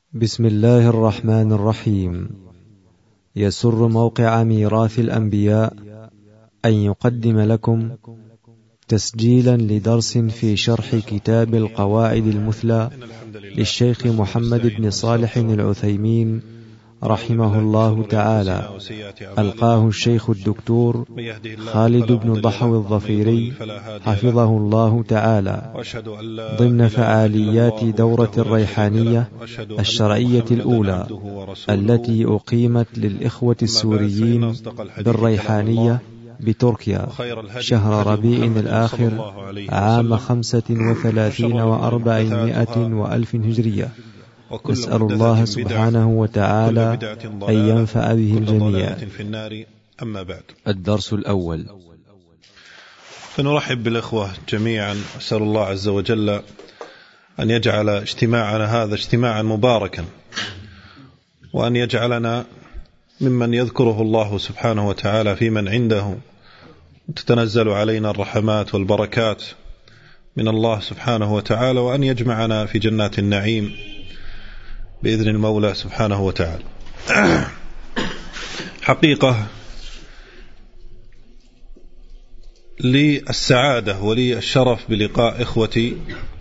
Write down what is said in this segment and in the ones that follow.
بسم الله الرحمن الرحيم. يسر موقع ميراث الأنبياء أن يقدم لكم تسجيلا لدرس في شرح كتاب القواعد المثلى للشيخ محمد بن صالح العثيمين رحمه الله تعالى، ألقاه الشيخ الدكتور خالد بن ضحو الظفيري حفظه الله تعالى ضمن فعاليات دورة الريحانية الشرعية الأولى التي أقيمت للإخوة السوريين بالريحانية بتركيا شهر ربيع الآخر عام 35 و400 وألف هجرية. نسأل الله سبحانه وتعالى أن ينفع به الجميع. الدرس الأول. فنرحب بالإخوة جميعا، أسأل الله عز وجل أن يجعل اجتماعنا هذا اجتماعا مباركا، وأن يجعلنا ممن يذكره الله سبحانه وتعالى في من عنده، تتنزل علينا الرحمات والبركات من الله سبحانه وتعالى، وأن يجمعنا في جنات النعيم بإذن المولى سبحانه وتعالى. حقيقة لي السعادة ولي الشرف بلقاء إخوتي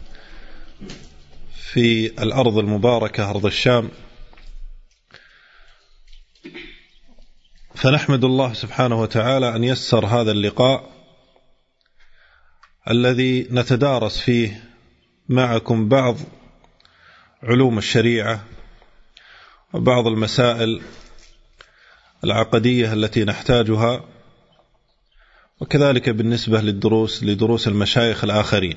في الأرض المباركة أرض الشام، فنحمد الله سبحانه وتعالى أن يسر هذا اللقاء الذي نتدارس فيه معكم بعض علوم الشريعة وبعض المسائل العقدية التي نحتاجها، وكذلك بالنسبة لدروس المشايخ الآخرين.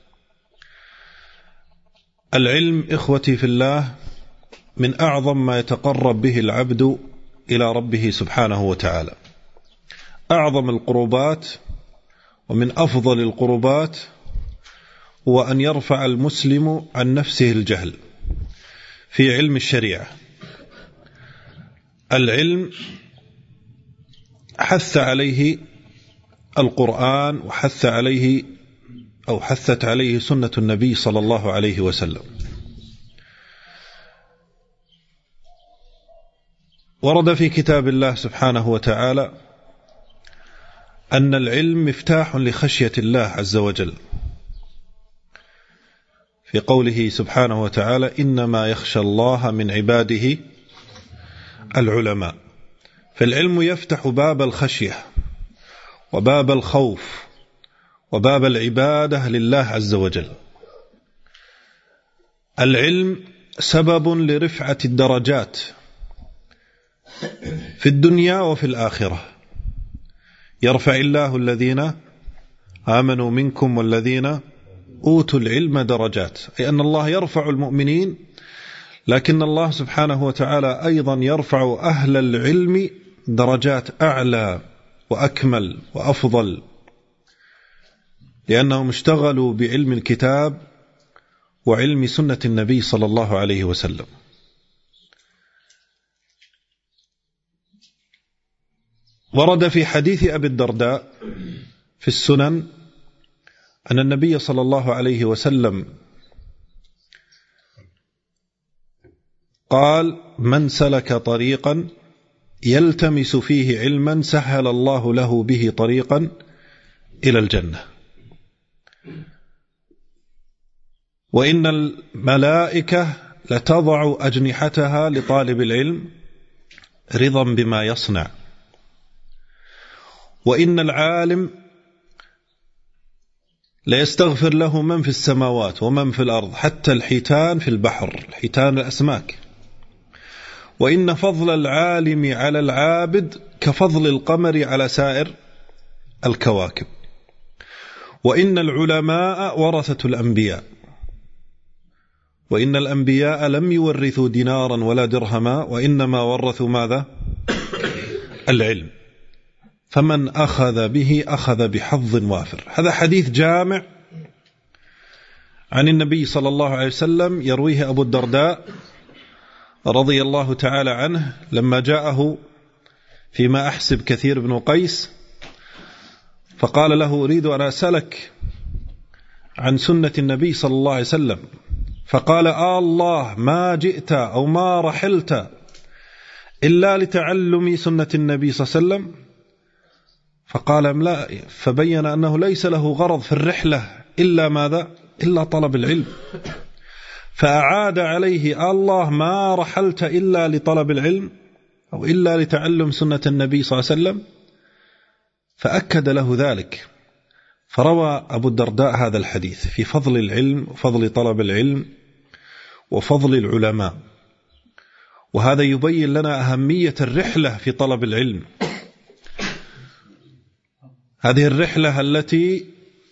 العلم إخوتي في الله من أعظم ما يتقرب به العبد إلى ربه سبحانه وتعالى. أعظم القربات ومن أفضل القربات هو أن يرفع المسلم عن نفسه الجهل في علم الشريعة. العلم حث عليه القرآن وحث عليه أو حثت عليه سنة النبي صلى الله عليه وسلم. ورد في كتاب الله سبحانه وتعالى أن العلم مفتاح لخشية الله عز وجل، في قوله سبحانه وتعالى: إنما يخشى الله من عباده العلماء. فالعلم يفتح باب الخشية وباب الخوف وباب العبادة لله عز وجل. العلم سبب لرفعة الدرجات في الدنيا وفي الآخرة. يرفع الله الذين آمنوا منكم والذين أوتوا العلم درجات، أي أن الله يرفع المؤمنين، لكن الله سبحانه وتعالى أيضا يرفع أهل العلم درجات أعلى وأكمل وأفضل، لأنهم اشتغلوا بعلم الكتاب وعلم سنة النبي صلى الله عليه وسلم. ورد في حديث أبي الدرداء في السنن أن النبي صلى الله عليه وسلم قال: من سلك طريقا يلتمس فيه علما سهل الله له به طريقا إلى الجنة. وإن الملائكة لتضع أجنحتها لطالب العلم رضا بما يصنع. وإن العالم ليستغفر له من في السماوات ومن في الأرض، حتى الحيتان في البحر، الحيتان الأسماك. وإن فضل العالم على العابد كفضل القمر على سائر الكواكب. وإن العلماء ورثة الأنبياء، وإن الأنبياء لم يورثوا دينارا ولا درهما، وإنما ورثوا ماذا؟ العلم. فمن أخذ به أخذ بحظ وافر. هذا حديث جامع عن النبي صلى الله عليه وسلم، يرويه أبو الدرداء رضي الله تعالى عنه لما جاءه فيما أحسب كثير بن قيس، فقال له: أريد أن أسألك عن سنة النبي صلى الله عليه وسلم. فقال الله ما جئت أو ما رحلت إلا لتعلم سنة النبي صلى الله عليه وسلم؟ فقال لا، فبين أنه ليس له غرض في الرحلة إلا ماذا؟ إلا طلب العلم. فأعاد عليه الله ما رحلت إلا لطلب العلم أو إلا لتعلم سنة النبي صلى الله عليه وسلم، فأكد له ذلك. فروى أبو الدرداء هذا الحديث في فضل العلم وفضل طلب العلم وفضل العلماء، وهذا يبين لنا أهمية الرحلة في طلب العلم. هذه الرحلة التي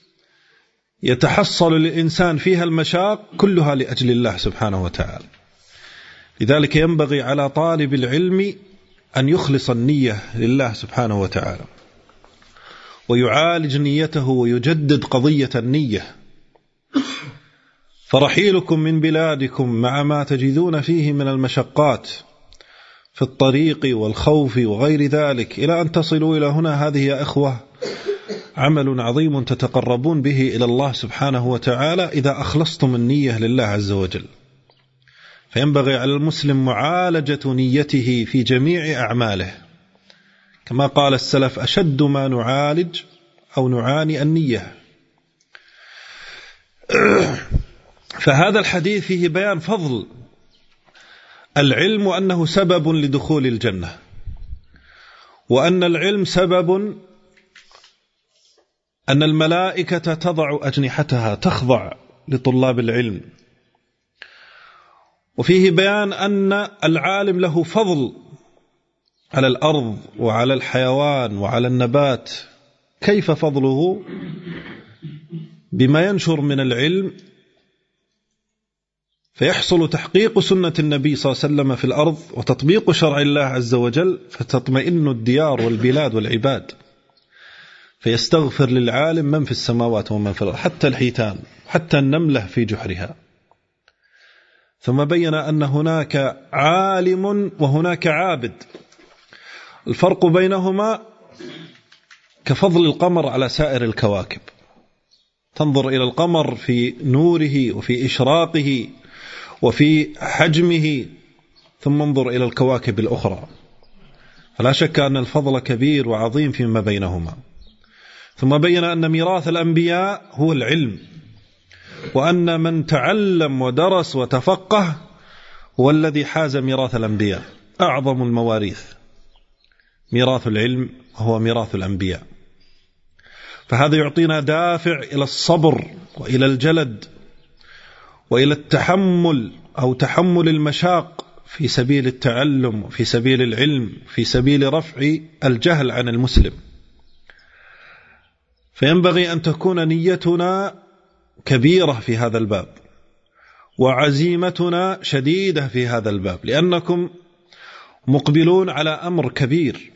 يتحصل للإنسان فيها المشاق كلها لأجل الله سبحانه وتعالى. لذلك ينبغي على طالب العلم أن يخلص النية لله سبحانه وتعالى، ويعالج نيته ويجدد قضية النية. فرحيلكم من بلادكم مع ما تجدون فيه من المشقات في الطريق والخوف وغير ذلك إلى أن تصلوا إلى هنا، هذه يا إخوة عمل عظيم تتقربون به إلى الله سبحانه وتعالى إذا أخلصتم النية لله عز وجل. فينبغي على المسلم معالجة نيته في جميع أعماله، كما قال السلف: أشد ما نعالج أو نعاني النية. فهذا الحديث فيه بيان فضل العلم، وأنه سبب لدخول الجنة، وأن العلم سبب أن الملائكة تضع أجنحتها تخضع لطلاب العلم. وفيه بيان أن العالم له فضل على الأرض وعلى الحيوان وعلى النبات. كيف فضله؟ بما ينشر من العلم فيحصل تحقيق سنة النبي صلى الله عليه وسلم في الأرض وتطبيق شرع الله عز وجل، فتطمئن الديار والبلاد والعباد، فيستغفر للعالم من في السماوات ومن في الأرض، حتى الحيتان حتى النملة في جحرها. ثم بين أن هناك عالم وهناك عابد، الفرق بينهما كفضل القمر على سائر الكواكب. تنظر إلى القمر في نوره وفي إشراقه وفي حجمه، ثم انظر إلى الكواكب الأخرى، فلا شك أن الفضل كبير وعظيم فيما بينهما. ثم بين أن ميراث الأنبياء هو العلم، وأن من تعلم ودرس وتفقه هو الذي حاز ميراث الأنبياء. أعظم المواريث ميراث العلم هو ميراث الأنبياء. فهذا يعطينا دافع إلى الصبر وإلى الجلد وإلى التحمل أو تحمل المشاق في سبيل التعلم وفي سبيل العلم، في سبيل رفع الجهل عن المسلم. فينبغي أن تكون نيتنا كبيرة في هذا الباب، وعزيمتنا شديدة في هذا الباب، لأنكم مقبلون على أمر كبير،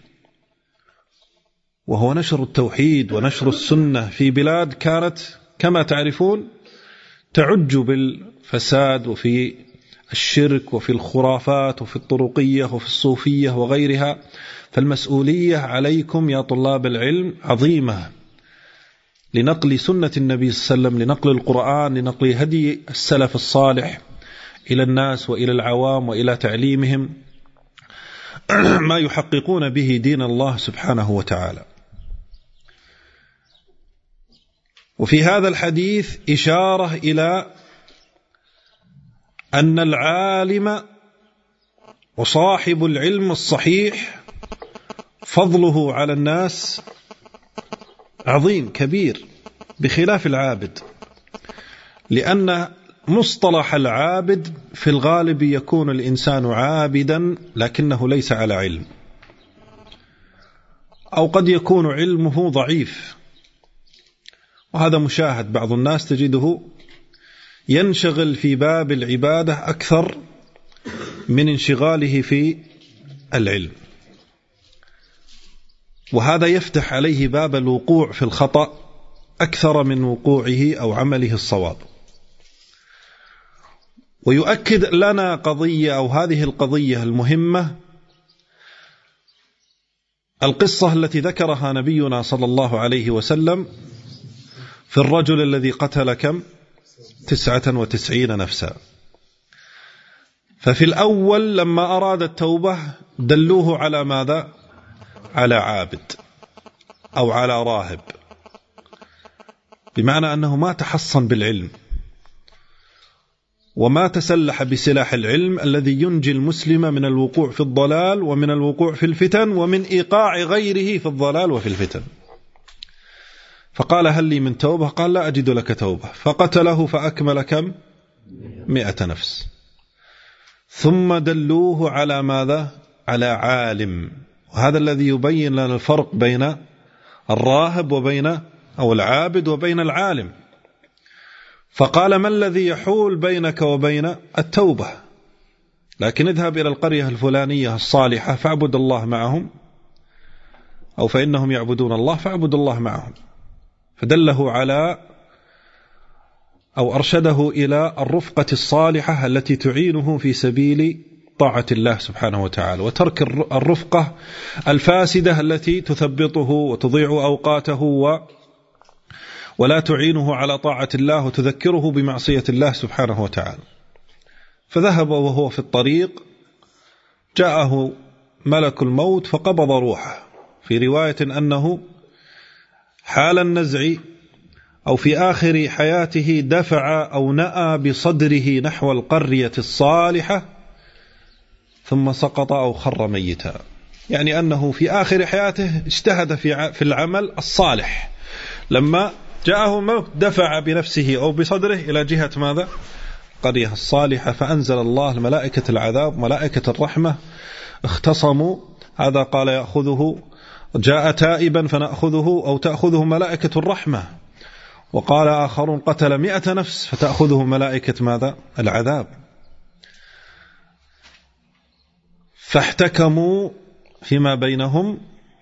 وهو نشر التوحيد ونشر السنة في بلاد كانت كما تعرفون تعج بالفساد وفي الشرك وفي الخرافات وفي الطرقية وفي الصوفية وغيرها. فالمسؤولية عليكم يا طلاب العلم عظيمة، لنقل سنة النبي صلى الله عليه وسلم، لنقل القرآن، لنقل هدي السلف الصالح إلى الناس وإلى العوام وإلى تعليمهم ما يحققون به دين الله سبحانه وتعالى. وفي هذا الحديث إشارة إلى أن العالم وصاحب العلم الصحيح فضله على الناس عظيم كبير، بخلاف العابد، لأن مصطلح العابد في الغالب يكون الإنسان عابدا لكنه ليس على علم، أو قد يكون علمه ضعيف، وهذا مشاهد. بعض الناس تجده ينشغل في باب العبادة أكثر من انشغاله في العلم، وهذا يفتح عليه باب الوقوع في الخطأ أكثر من وقوعه أو عمله الصواب. ويؤكد لنا قضية، أو هذه القضية المهمة، القصة التي ذكرها نبينا صلى الله عليه وسلم في الرجل الذي قتل كم 99 نفسا. ففي الأول لما أراد التوبة دلوه على ماذا؟ على عابد أو على راهب، بمعنى أنه ما تحصن بالعلم وما تسلح بسلاح العلم الذي ينجي المسلم من الوقوع في الضلال ومن الوقوع في الفتن ومن إيقاع غيره في الضلال وفي الفتن. فقال: هل لي من توبة؟ قال: لا أجد لك توبة. فقتله فأكمل كم؟ 100 نفس. ثم دلوه على ماذا؟ على عالم. وهذا الذي يبين لنا الفرق بين الراهب وبين أو العابد وبين العالم. فقال: ما الذي يحول بينك وبين التوبة؟ لكن اذهب إلى القرية الفلانية الصالحة فاعبد الله معهم، أو فإنهم يعبدون الله فاعبد الله معهم. فدله على أو أرشده إلى الرفقة الصالحة التي تعينه في سبيل طاعة الله سبحانه وتعالى، وترك الرفقة الفاسدة التي تثبطه وتضيع أوقاته ولا تعينه على طاعة الله وتذكره بمعصية الله سبحانه وتعالى. فذهب وهو في الطريق جاءه ملك الموت فقبض روحه. في رواية أنه حال النزع أو في آخر حياته دفع أو نأى بصدره نحو القرية الصالحة ثم سقط أو خر ميتا، يعني أنه في آخر حياته اجتهد في العمل الصالح، لما جاءه الموت دفع بنفسه أو بصدره إلى جهة ماذا؟ القرية الصالحة. فأنزل الله ملائكة العذاب ملائكة الرحمة اختصموا، هذا قال يأخذه جاء تائبا فنأخذه أو تأخذه ملائكة الرحمة، وقال آخر قتل 100 نفس فتأخذه ملائكة ماذا؟ العذاب. فاحتكموا فيما بينهم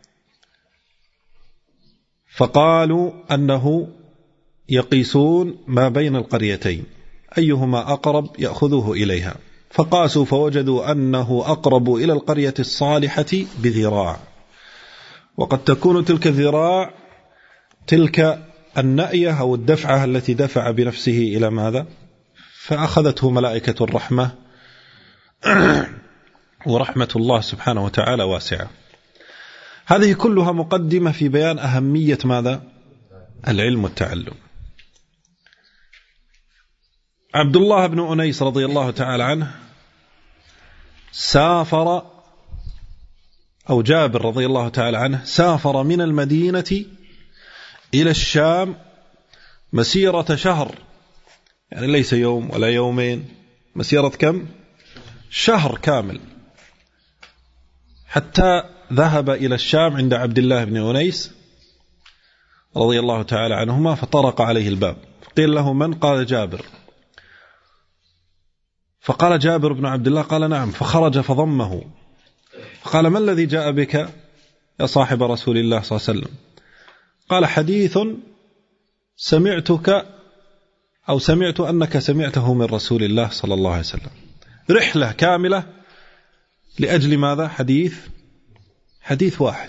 فقالوا أنه يقيسون ما بين القريتين أيهما أقرب يأخذوه إليها، فقاسوا فوجدوا أنه أقرب إلى القرية الصالحة بذراع، وقد تكون تلك الذراع تلك النأية أو الدفعة التي دفع بنفسه إلى ماذا؟ فأخذته ملائكة الرحمة ورحمة الله سبحانه وتعالى واسعة. هذه كلها مقدمة في بيان أهمية ماذا؟ العلم والتعلم. عبد الله بن أنيس رضي الله تعالى عنه سافر، أو جابر رضي الله تعالى عنه سافر من المدينة إلى الشام مسيرة شهر، يعني ليس يوم ولا يومين، مسيرة كم؟ شهر كامل، حتى ذهب إلى الشام عند عبد الله بن أنيس رضي الله تعالى عنهما فطرق عليه الباب، قيل له: من؟ قال: جابر. فقال جابر بن عبد الله: قال: نعم. فخرج فضمه فقال: ما الذي جاء بك يا صاحب رسول الله صلى الله عليه وسلم؟ قال: حديث سمعتك أو سمعت أنك سمعته من رسول الله صلى الله عليه وسلم. رحلة كاملة لأجل ماذا؟ حديث واحد.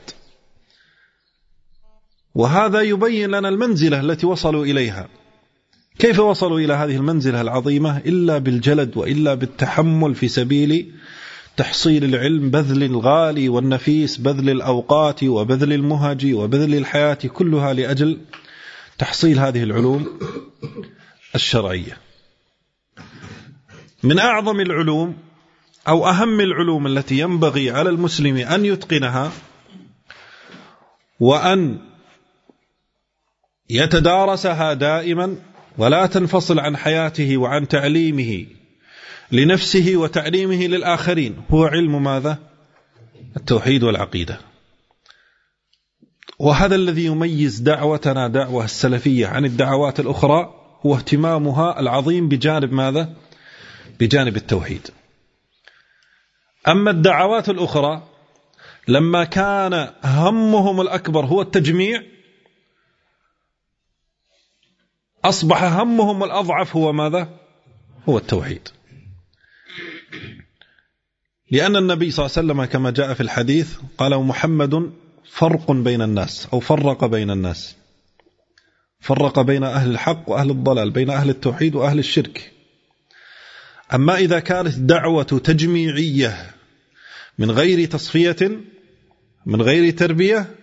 وهذا يبين لنا المنزلة التي وصلوا إليها. كيف وصلوا إلى هذه المنزلة العظيمة؟ إلا بالجلد وإلا بالتحمل في سبيل تحصيل العلم، بذل الغالي والنفيس، بذل الأوقات وبذل المهج وبذل الحياة كلها لأجل تحصيل هذه العلوم الشرعية. من أعظم العلوم أو أهم العلوم التي ينبغي على المسلم أن يتقنها وأن يتدارسها دائما ولا تنفصل عن حياته وعن تعليمه لنفسه وتعليمه للآخرين، هو علم ماذا؟ التوحيد والعقيدة. وهذا الذي يميز دعوتنا دعوة السلفية عن الدعوات الأخرى، هو اهتمامها العظيم بجانب ماذا؟ بجانب التوحيد. أما الدعوات الأخرى لما كان همهم الأكبر هو التجميع، أصبح همهم الأضعف هو ماذا؟ هو التوحيد. لأن النبي صلى الله عليه وسلم كما جاء في الحديث قال: محمد فرق بين الناس، أو فرق بين الناس. فرق بين أهل الحق وأهل الضلال، بين أهل التوحيد وأهل الشرك. أما إذا كانت دعوة تجميعية من غير تصفية، من غير تربية،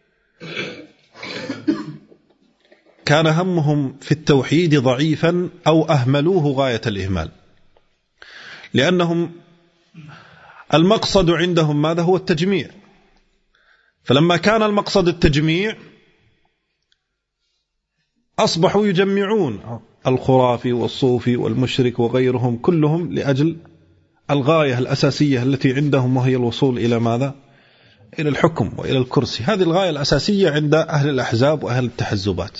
كان همهم في التوحيد ضعيفا أو أهملوه غاية الإهمال، لأنهم المقصد عندهم ماذا؟ هو التجميع. فلما كان المقصد التجميع أصبحوا يجمعون الخرافي والصوفي والمشرك وغيرهم كلهم لأجل الغاية الأساسية التي عندهم، وهي الوصول إلى ماذا؟ إلى الحكم وإلى الكرسي. هذه الغاية الأساسية عند أهل الأحزاب وأهل التحزبات.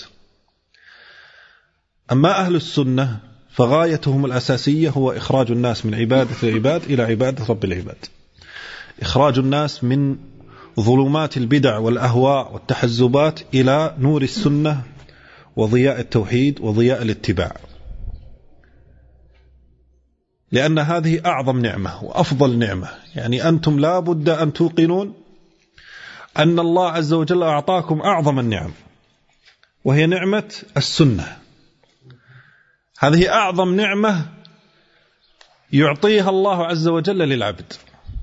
أما أهل السنة فغايتهم الأساسية هو إخراج الناس من عبادة العباد إلى عبادة رب العباد، إخراج الناس من ظلمات البدع والأهواء والتحزبات إلى نور السنة وضياء التوحيد وضياء الاتباع، لأن هذه أعظم نعمة وأفضل نعمة. يعني أنتم لا بد أن توقنون أن الله عز وجل أعطاكم أعظم النعم، وهي نعمة السنة. هذه أعظم نعمة يعطيها الله عز وجل للعبد.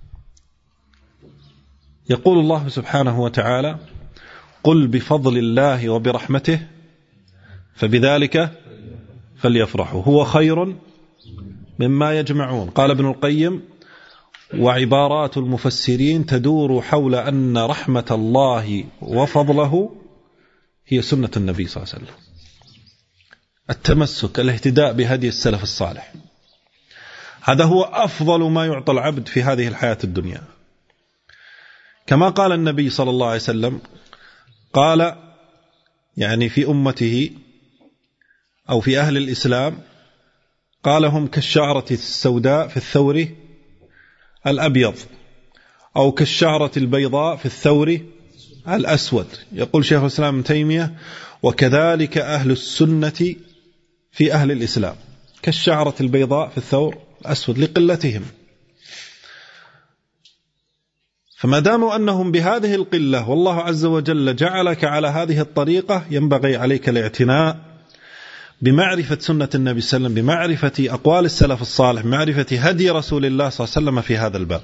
يقول الله سبحانه وتعالى: قل بفضل الله وبرحمته فبذلك فليفرحوا هو خير مما يجمعون. قال ابن القيم: وعبارات المفسرين تدور حول أن رحمة الله وفضله هي سنة النبي صلى الله عليه وسلم، التمسك، الاهتداء بهدي السلف الصالح. هذا هو أفضل ما يعطى العبد في هذه الحياة الدنيا. كما قال النبي صلى الله عليه وسلم، قال يعني في أمته أو في أهل الإسلام، قال: هم كالشعرة السوداء في الثور الأبيض، أو كالشعرة البيضاء في الثور الأسود. يقول شيخ الإسلام ابن تيمية: وكذلك أهل السنة في أهل الإسلام كالشعرة البيضاء في الثور الأسود لقلتهم. فما داموا أنهم بهذه القلة والله عز وجل جعلك على هذه الطريقة، ينبغي عليك الاعتناء بمعرفة سنة النبي صلى الله عليه وسلم، بمعرفة أقوال السلف الصالح، بمعرفة هدي رسول الله صلى الله عليه وسلم في هذا الباب.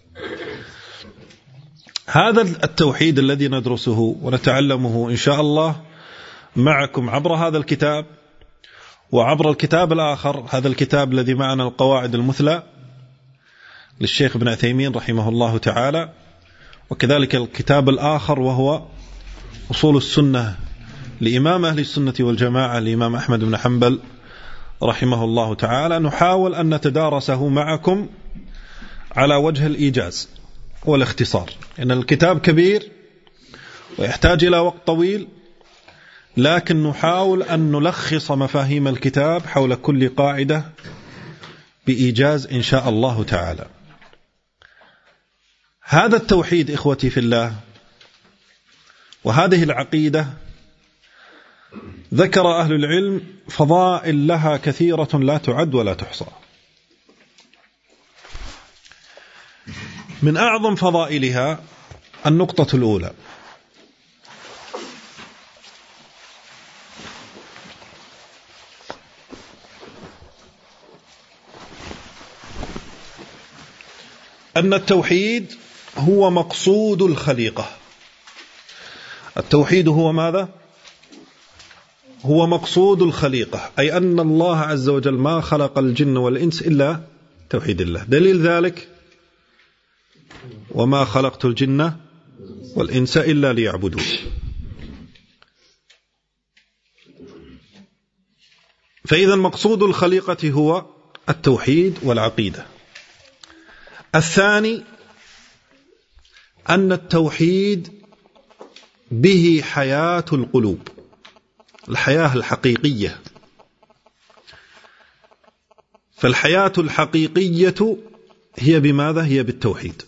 هذا التوحيد الذي ندرسه ونتعلمه إن شاء الله معكم عبر هذا الكتاب وعبر الكتاب الآخر، هذا الكتاب الذي معنا القواعد المثلى للشيخ ابن عثيمين رحمه الله تعالى، وكذلك الكتاب الآخر وهو أصول السنة لإمام أهل السنة والجماعة الإمام أحمد بن حنبل رحمه الله تعالى. نحاول أن نتدارسه معكم على وجه الإيجاز والاختصار، إن الكتاب كبير ويحتاج إلى وقت طويل، لكن نحاول أن نلخص مفاهيم الكتاب حول كل قاعدة بإيجاز إن شاء الله تعالى. هذا التوحيد إخوتي في الله وهذه العقيدة ذكر أهل العلم فضائل لها كثيرة لا تعد ولا تحصى. من أعظم فضائلها النقطة الأولى: أن التوحيد هو مقصود الخليقة. التوحيد هو ماذا؟ هو مقصود الخليقة، أي أن الله عز وجل ما خلق الجن والإنس إلا توحيد الله. دليل ذلك: وما خلقت الجن والإنس إلا ليعبدون. فإذا مقصود الخليقة هو التوحيد والعقيدة. الثاني أن التوحيد به حياة القلوب، الحياة الحقيقية. فالحياة الحقيقية هي بماذا؟ هي بالتوحيد.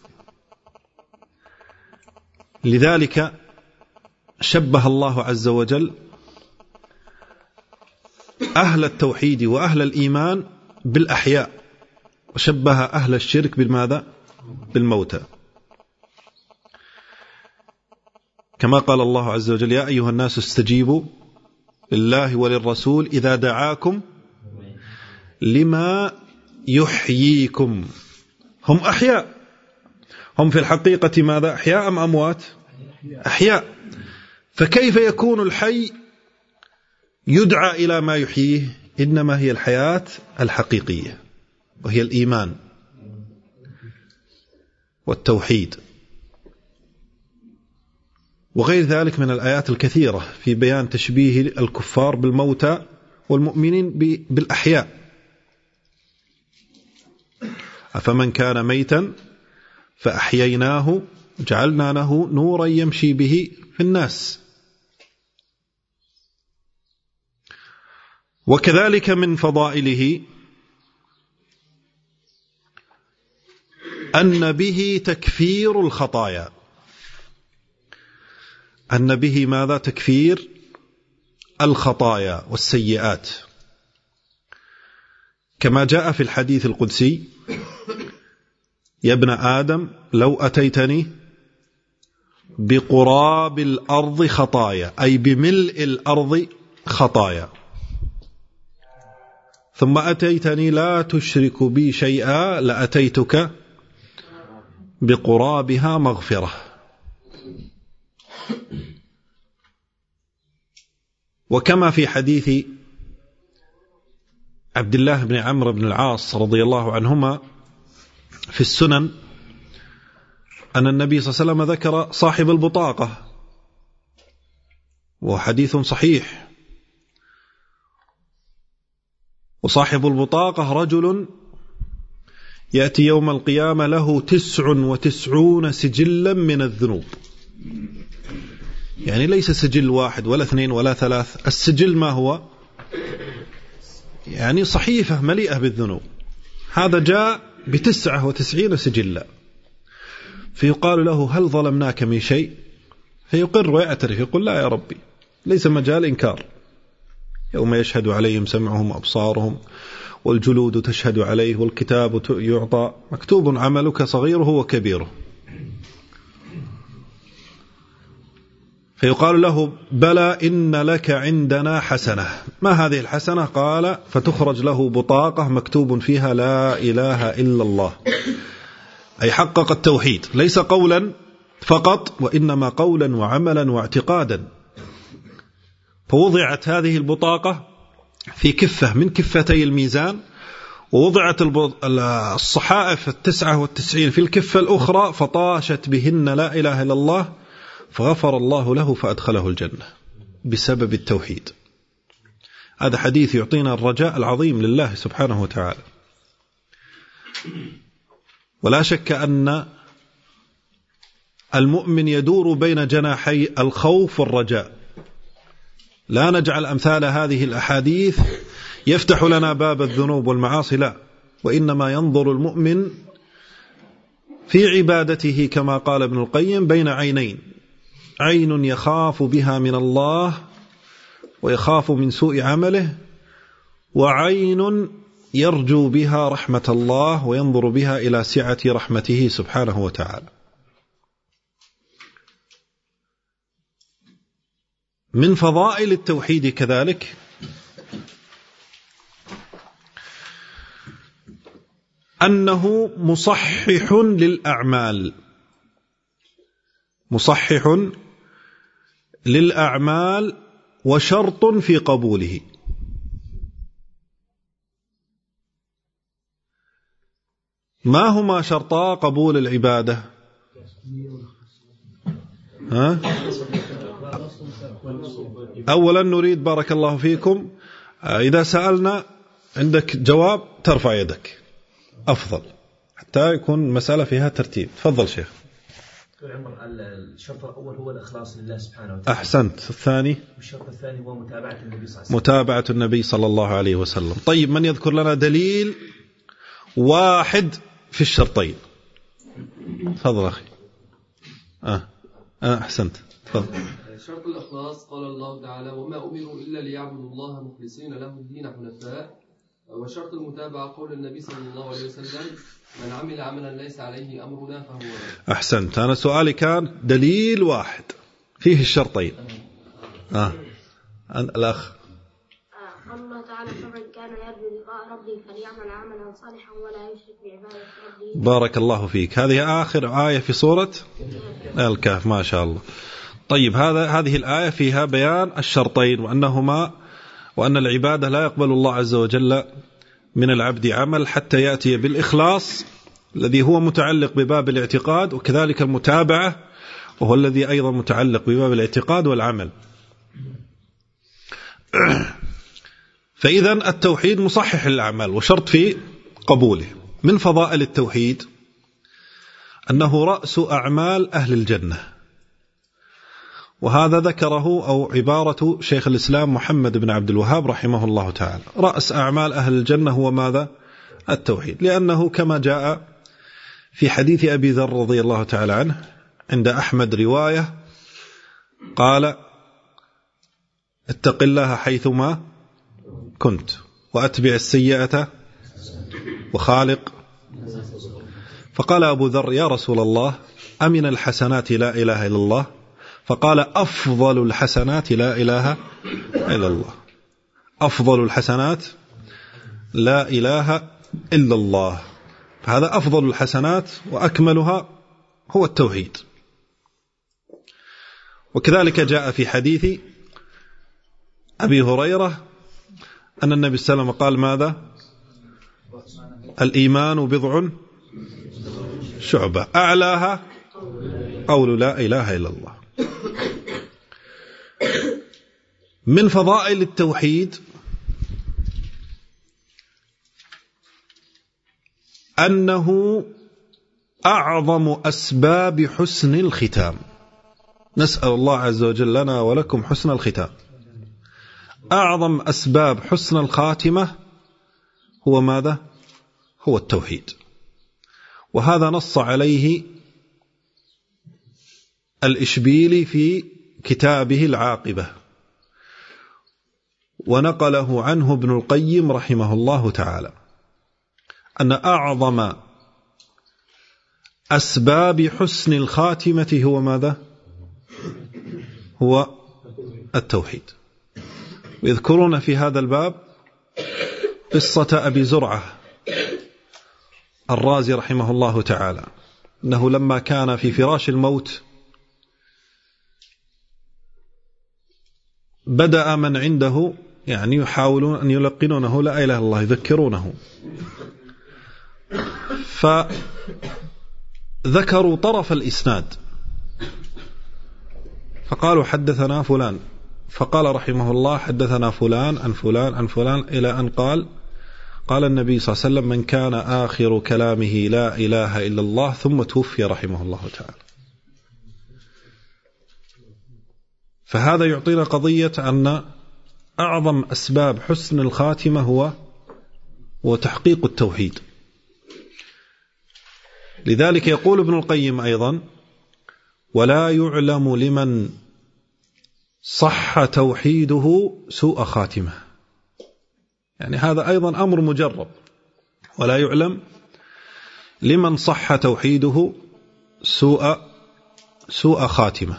لذلك شبه الله عز وجل أهل التوحيد وأهل الإيمان بالأحياء، وشبه أهل الشرك بالماذا؟ بالموتى. كما قال الله عز وجل: يا أيها الناس استجيبوا لله وللرسول إذا دعاكم لما يحييكم. هم أحياء، هم في الحقيقة ماذا؟ أحياء أم أموات؟ أحياء. فكيف يكون الحي يدعى إلى ما يحييه؟ إنما هي الحياة الحقيقية، وهي الإيمان والتوحيد وغير ذلك من الآيات الكثيرة في بيان تشبيه الكفار بالموتى والمؤمنين بالأحياء. أفمن كان ميتا فأحييناه جعلنا له نورا يمشي به في الناس. وكذلك من فضائله أن به تكفير الخطايا، أن به ماذا؟ تكفير الخطايا والسيئات، كما جاء في الحديث القدسي: يا ابن آدم لو أتيتني بقراب الأرض خطايا، أي بملء الأرض خطايا، ثم أتيتني لا تشرك بي شيئا لأتيتك بقرابها مغفرة. وكما في حديث عبد الله بن عمرو بن العاص رضي الله عنهما في السنن أن النبي صلى الله عليه وسلم ذكر صاحب البطاقة، وحديث صحيح. وصاحب البطاقة رجل يأتي يوم القيامة له 99 سجلا من الذنوب، يعني ليس سجل واحد ولا اثنين ولا ثلاث، السجل ما هو؟ يعني صحيفة مليئة بالذنوب. هذا جاء ب99 سجلا، فيقال له: هل ظلمناك من شيء؟ فيقر ويعترف، يقول: لا يا ربي، ليس مجال إنكار. يوم يشهد عليهم سمعهم وأبصارهم والجلود تشهد عليه والكتاب يعطى مكتوب عملك صغيره وكبيره. فيقال له: بلى إن لك عندنا حسنة. ما هذه الحسنة؟ قال: فتخرج له بطاقة مكتوب فيها لا إله إلا الله، أي حقق التوحيد، ليس قولا فقط وإنما قولا وعملا واعتقادا. فوضعت هذه البطاقة في كفة من كفتي الميزان، ووضعت الصحائف 99 في الكفة الأخرى، فطاشت بهن لا إله إلا الله، فغفر الله له فأدخله الجنة بسبب التوحيد. هذا حديث يعطينا الرجاء العظيم لله سبحانه وتعالى. ولا شك أن المؤمن يدور بين جناحي الخوف والرجاء. لا نجعل أمثال هذه الأحاديث يفتح لنا باب الذنوب والمعاصي، لا، وإنما ينظر المؤمن في عبادته كما قال ابن القيم: بين عينين، عين يخاف بها من الله ويخاف من سوء عمله، وعين يرجو بها رحمة الله وينظر بها إلى سعة رحمته سبحانه وتعالى. من فضائل التوحيد كذلك أنه مصحح للأعمال، مصحح للأعمال وشرط في قبوله. ما هما شرطا قبول العبادة؟ أولا نريد، بارك الله فيكم، إذا سألنا عندك جواب ترفع يدك، أفضل حتى يكون مسألة فيها ترتيب. تفضل شيخ. الشرط الأول هو الإخلاص لله سبحانه وتعالى. أحسنت. الثاني؟ الشرط الثاني هو متابعة النبي صلى الله عليه وسلم. متابعة النبي صلى الله عليه وسلم. طيب، من يذكر لنا دليل واحد في الشرطين؟ تفضل أخي. أحسنت، تفضل. شرط الإخلاص قال الله تعالى: وما أمروا إلا ليعبدوا الله مخلصين له الدين حنفاء. وشرط المتابعة قول النبي صلى الله عليه وسلم: من عمل عملا ليس عليه أمرنا فهو رد. أحسنت. أنا سؤالي كان دليل واحد فيه الشرطين. الأخ ربه فليعمل عملا صالحا ولا يشرك بعبادة ربه. بارك الله فيك. هذه آخر آية في سورة الكهف، ما شاء الله. طيب هذه الآية فيها بيان الشرطين، وأن العبادة لا يقبل الله عز وجل من العبد عمل حتى يأتي بالإخلاص الذي هو متعلق بباب الاعتقاد، وكذلك المتابعة وهو الذي أيضا متعلق بباب الاعتقاد والعمل. فإذا التوحيد مصحح للأعمال وشرط في قبوله. من فضائل التوحيد أنه رأس أعمال أهل الجنة، وهذا ذكره أو عبارة شيخ الإسلام محمد بن عبد الوهاب رحمه الله تعالى. رأس أعمال أهل الجنة هو ماذا؟ التوحيد، لأنه كما جاء في حديث أبي ذر رضي الله تعالى عنه عند أحمد رواية قال: اتق الله حيثما كنت وأتبع السيئة وخالق. فقال أبو ذر: يا رسول الله، أمن الحسنات لا إله إلا الله؟ فقال: أفضل الحسنات لا إله إلا الله. أفضل الحسنات لا إله إلا الله. فهذا أفضل الحسنات وأكملها هو التوحيد. وكذلك جاء في حديث أبي هريرة أن النبي صلى الله عليه وسلم قال: ماذا؟ الإيمان بضع شعبة أعلاها قول لا إله إلا الله. من فضائل التوحيد أنه أعظم أسباب حسن الختام. نسأل الله عز وجل لنا ولكم حسن الختام. أعظم أسباب حسن الخاتمة هو ماذا؟ هو التوحيد. وهذا نص عليه الإشبيلي في كتابه العاقبة، ونقله عنه ابن القيم رحمه الله تعالى أن أعظم أسباب حسن الخاتمة هو ماذا؟ هو التوحيد. ويذكرون في هذا الباب قصة أبي زرعة الرازي رحمه الله تعالى، أنه لما كان في فراش الموت بدأ من عنده يحاولون أن يلقنونه لا إله إلا الله، يذكرونه، فذكروا طرف الإسناد فقالوا: حدثنا فلان. فقال رحمه الله: حدثنا فلان عن فلان عن فلان، إلى أن قال النبي صلى الله عليه وسلم: من كان آخر كلامه لا إله إلا الله، ثم توفي رحمه الله تعالى. فهذا يعطينا قضية أن أعظم أسباب حسن الخاتمة هو تحقيق التوحيد. لذلك يقول ابن القيم أيضا: ولا يعلم لمن صح توحيده سوء خاتمة. يعني هذا أيضا أمر مجرب، ولا يعلم لمن صح توحيده سوء خاتمة.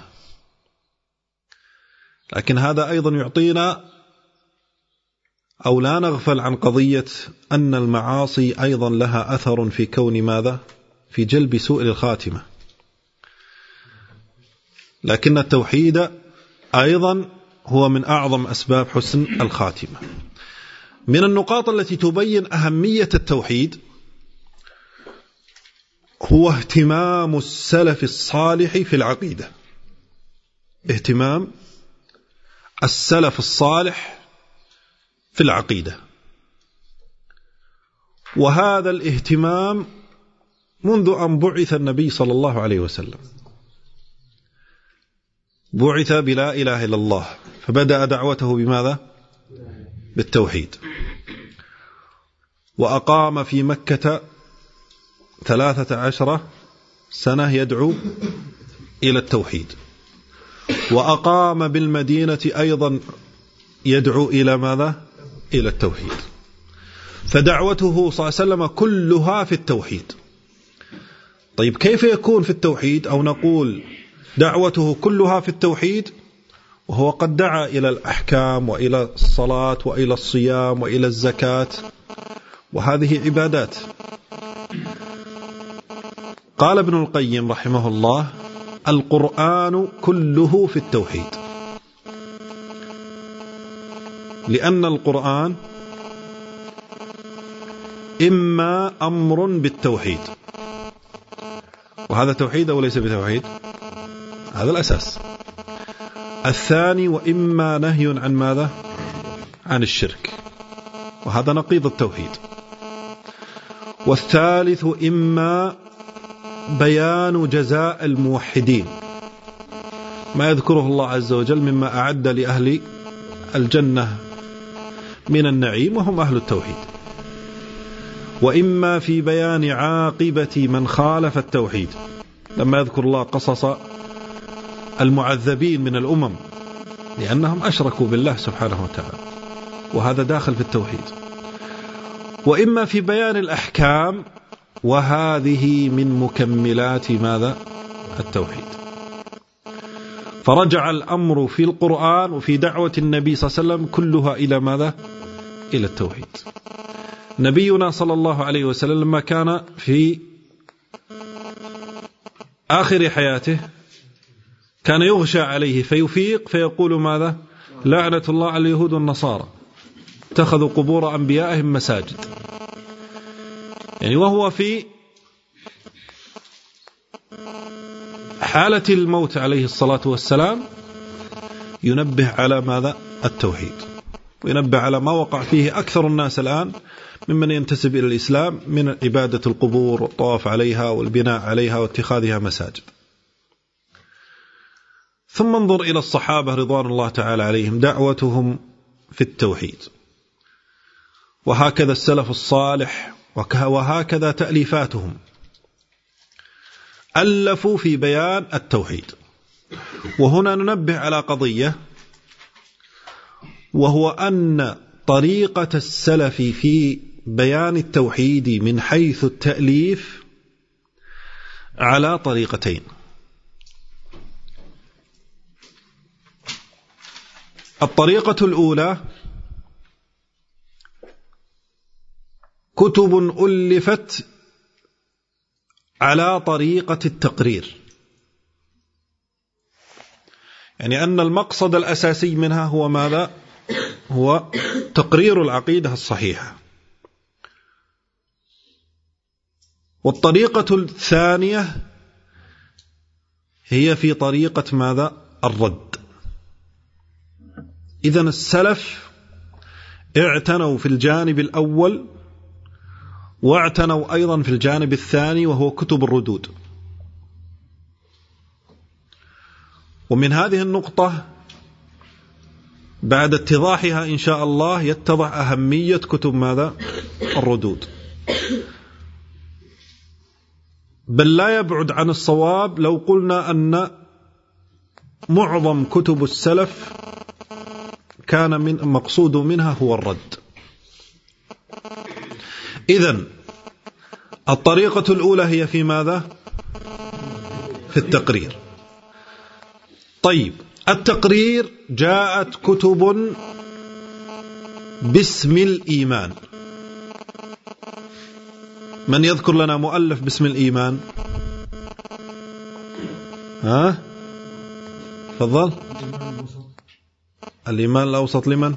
لكن هذا أيضا يعطينا أو لا نغفل عن قضية أن المعاصي أيضا لها أثر في كون ماذا؟ في جلب سوء الخاتمة. لكن التوحيد أيضا هو من أعظم أسباب حسن الخاتمة. من النقاط التي تبين أهمية التوحيد هو اهتمام السلف الصالح في العقيدة. اهتمام السلف الصالح في العقيدة، وهذا الاهتمام منذ أن بعث النبي صلى الله عليه وسلم. بعث بلا إله إلا الله، فبدأ دعوته بماذا؟ بالتوحيد. وأقام في مكة 13 سنة يدعو إلى التوحيد، وأقام بالمدينة أيضا يدعو إلى ماذا؟ إلى التوحيد. فدعوته صلى الله عليه وسلم كلها في التوحيد. طيب كيف يكون في التوحيد، أو نقول دعوته كلها في التوحيد وهو قد دعا إلى الأحكام وإلى الصلاة وإلى الصيام وإلى الزكاة وهذه عبادات. قال ابن القيم رحمه الله: القرآن كله في التوحيد، لأن القرآن إما أمر بالتوحيد، وهذا توحيد أو ليس بتوحيد؟ هذا الأساس. الثاني: وإما نهي عن ماذا؟ عن الشرك، وهذا نقيض التوحيد. والثالث: إما بيان جزاء الموحدين، ما يذكره الله عز وجل مما أعد لأهل الجنة من النعيم وهم أهل التوحيد. وإما في بيان عاقبة من خالف التوحيد، لما يذكر الله قصص المعذبين من الأمم لأنهم أشركوا بالله سبحانه وتعالى، وهذا داخل في التوحيد. وإما في بيان الأحكام، وهذه من مكملات ماذا؟ التوحيد. فرجع الأمر في القرآن وفي دعوة النبي صلى الله عليه وسلم كلها إلى ماذا؟ إلى التوحيد. نبينا صلى الله عليه وسلم لما كان في آخر حياته كان يغشى عليه فيفيق فيقول ماذا؟ لعنة الله على اليهود والنصارى اتخذوا قبور أنبيائهم مساجد. يعني وهو في حالة الموت عليه الصلاة والسلام ينبه على ماذا؟ التوحيد، وينبه على ما وقع فيه أكثر الناس الآن ممن ينتسب إلى الإسلام من عبادة القبور والطواف عليها والبناء عليها واتخاذها مساجد. ثم انظر إلى الصحابة رضوان الله تعالى عليهم، دعوتهم في التوحيد، وهكذا السلف الصالح، وهكذا تأليفاتهم ألفوا في بيان التوحيد. وهنا ننبه على قضية، وهو أن طريقة السلف في بيان التوحيد من حيث التأليف على طريقتين. الطريقة الأولى كتب ألفت على طريقة التقرير، يعني أن المقصد الأساسي منها هو ماذا؟ هو تقرير العقيدة الصحيحة. والطريقة الثانية هي في طريقة ماذا؟ الرد. إذن السلف اعتنوا في الجانب الأول واعتنوا أيضا في الجانب الثاني وهو كتب الردود. ومن هذه النقطة بعد اتضاحها إن شاء الله يتضح أهمية كتب ماذا؟ الردود. بل لا يبعد عن الصواب لو قلنا أن معظم كتب السلف كان من مقصود منها هو الرد. إذن الطريقة الأولى هي في ماذا؟ في التقرير. طيب، التقرير جاءت كتب باسم الإيمان. من يذكر لنا مؤلف باسم الإيمان؟ ها؟ تفضل. الإيمان الأوسط لمن؟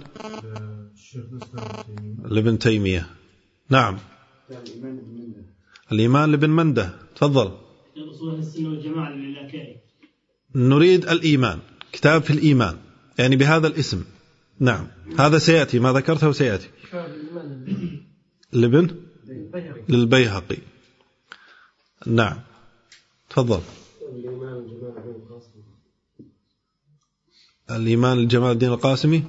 لابن تيمية. نعم. الإيمان لابن منده. تفضل. نريد الإيمان، كتاب في الإيمان يعني بهذا الاسم. نعم، هذا سيأتي، ما ذكرته سيأتي. لابن للبيهقي. نعم، تفضل. الإيمان لجمال الدين القاسمي.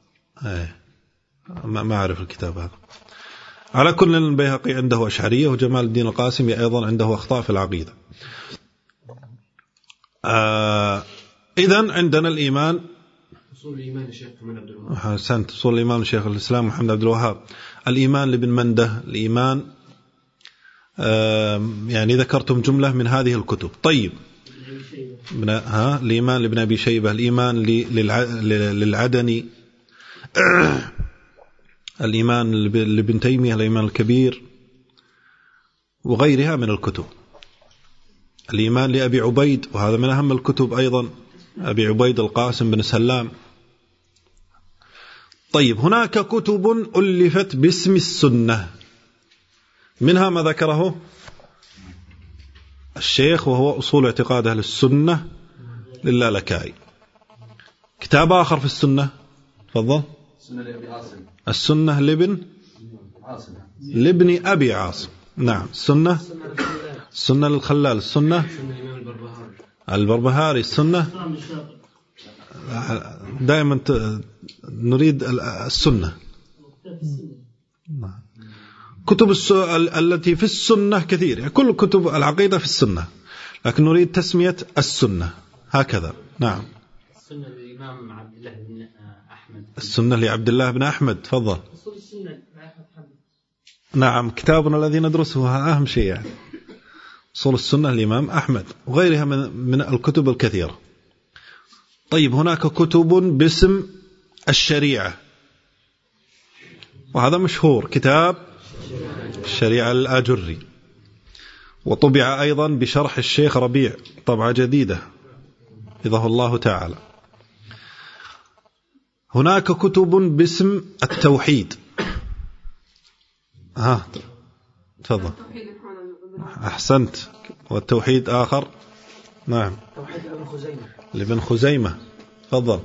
ما أعرف الكتاب هذا. على كل البيهقي عنده أشعرية، وجمال الدين القاسمي أيضا عنده أخطاء في العقيدة. إذن عندنا الإيمان، أصول الإيمان الشيخ محمد عبد الوهاب. حسنت، أصول الإيمان الشيخ الإسلام محمد عبد الوهاب. الإيمان لابن منده، الإيمان يعني ذكرتم جملة من هذه الكتب. طيب، الإيمان لابن أبي شيبة، الإيمان للعدني، الإيمان لابن تيمية، الإيمان الكبير، وغيرها من الكتب. الإيمان لأبي عبيد، وهذا من أهم الكتب أيضا، أبي عبيد القاسم بن سلام. طيب، هناك كتب ألفت باسم السنة، منها ما ذكره الشيخ وهو أصول اعتقاد أهل السنة للالكائي. كتاب آخر في السنة، تفضل. السنة لابن أبي عاصم. نعم، السنة للخلال، السنة البربهاري، السنة دائما نريد السنة. كتب التي في السنة كثير، يعني كل كتب العقيدة في السنة، لكن نريد تسمية السنة هكذا. نعم. السنة للإمام عبد الله بن أحمد. السنة لعبد الله بن أحمد، تفضل. نعم، كتابنا الذي ندرسه أهم شيء يعني أصول السنة للإمام أحمد، وغيرها من الكتب الكثيرة. طيب، هناك كتب باسم الشريعة، وهذا مشهور، كتاب الشريعة الآجري، وطبع أيضا بشرح الشيخ ربيع، طبعة جديدة حفظه الله تعالى. هناك كتب باسم التوحيد. تفضل. أحسنت. والتوحيد آخر. نعم، لابن خزيمة، تفضل.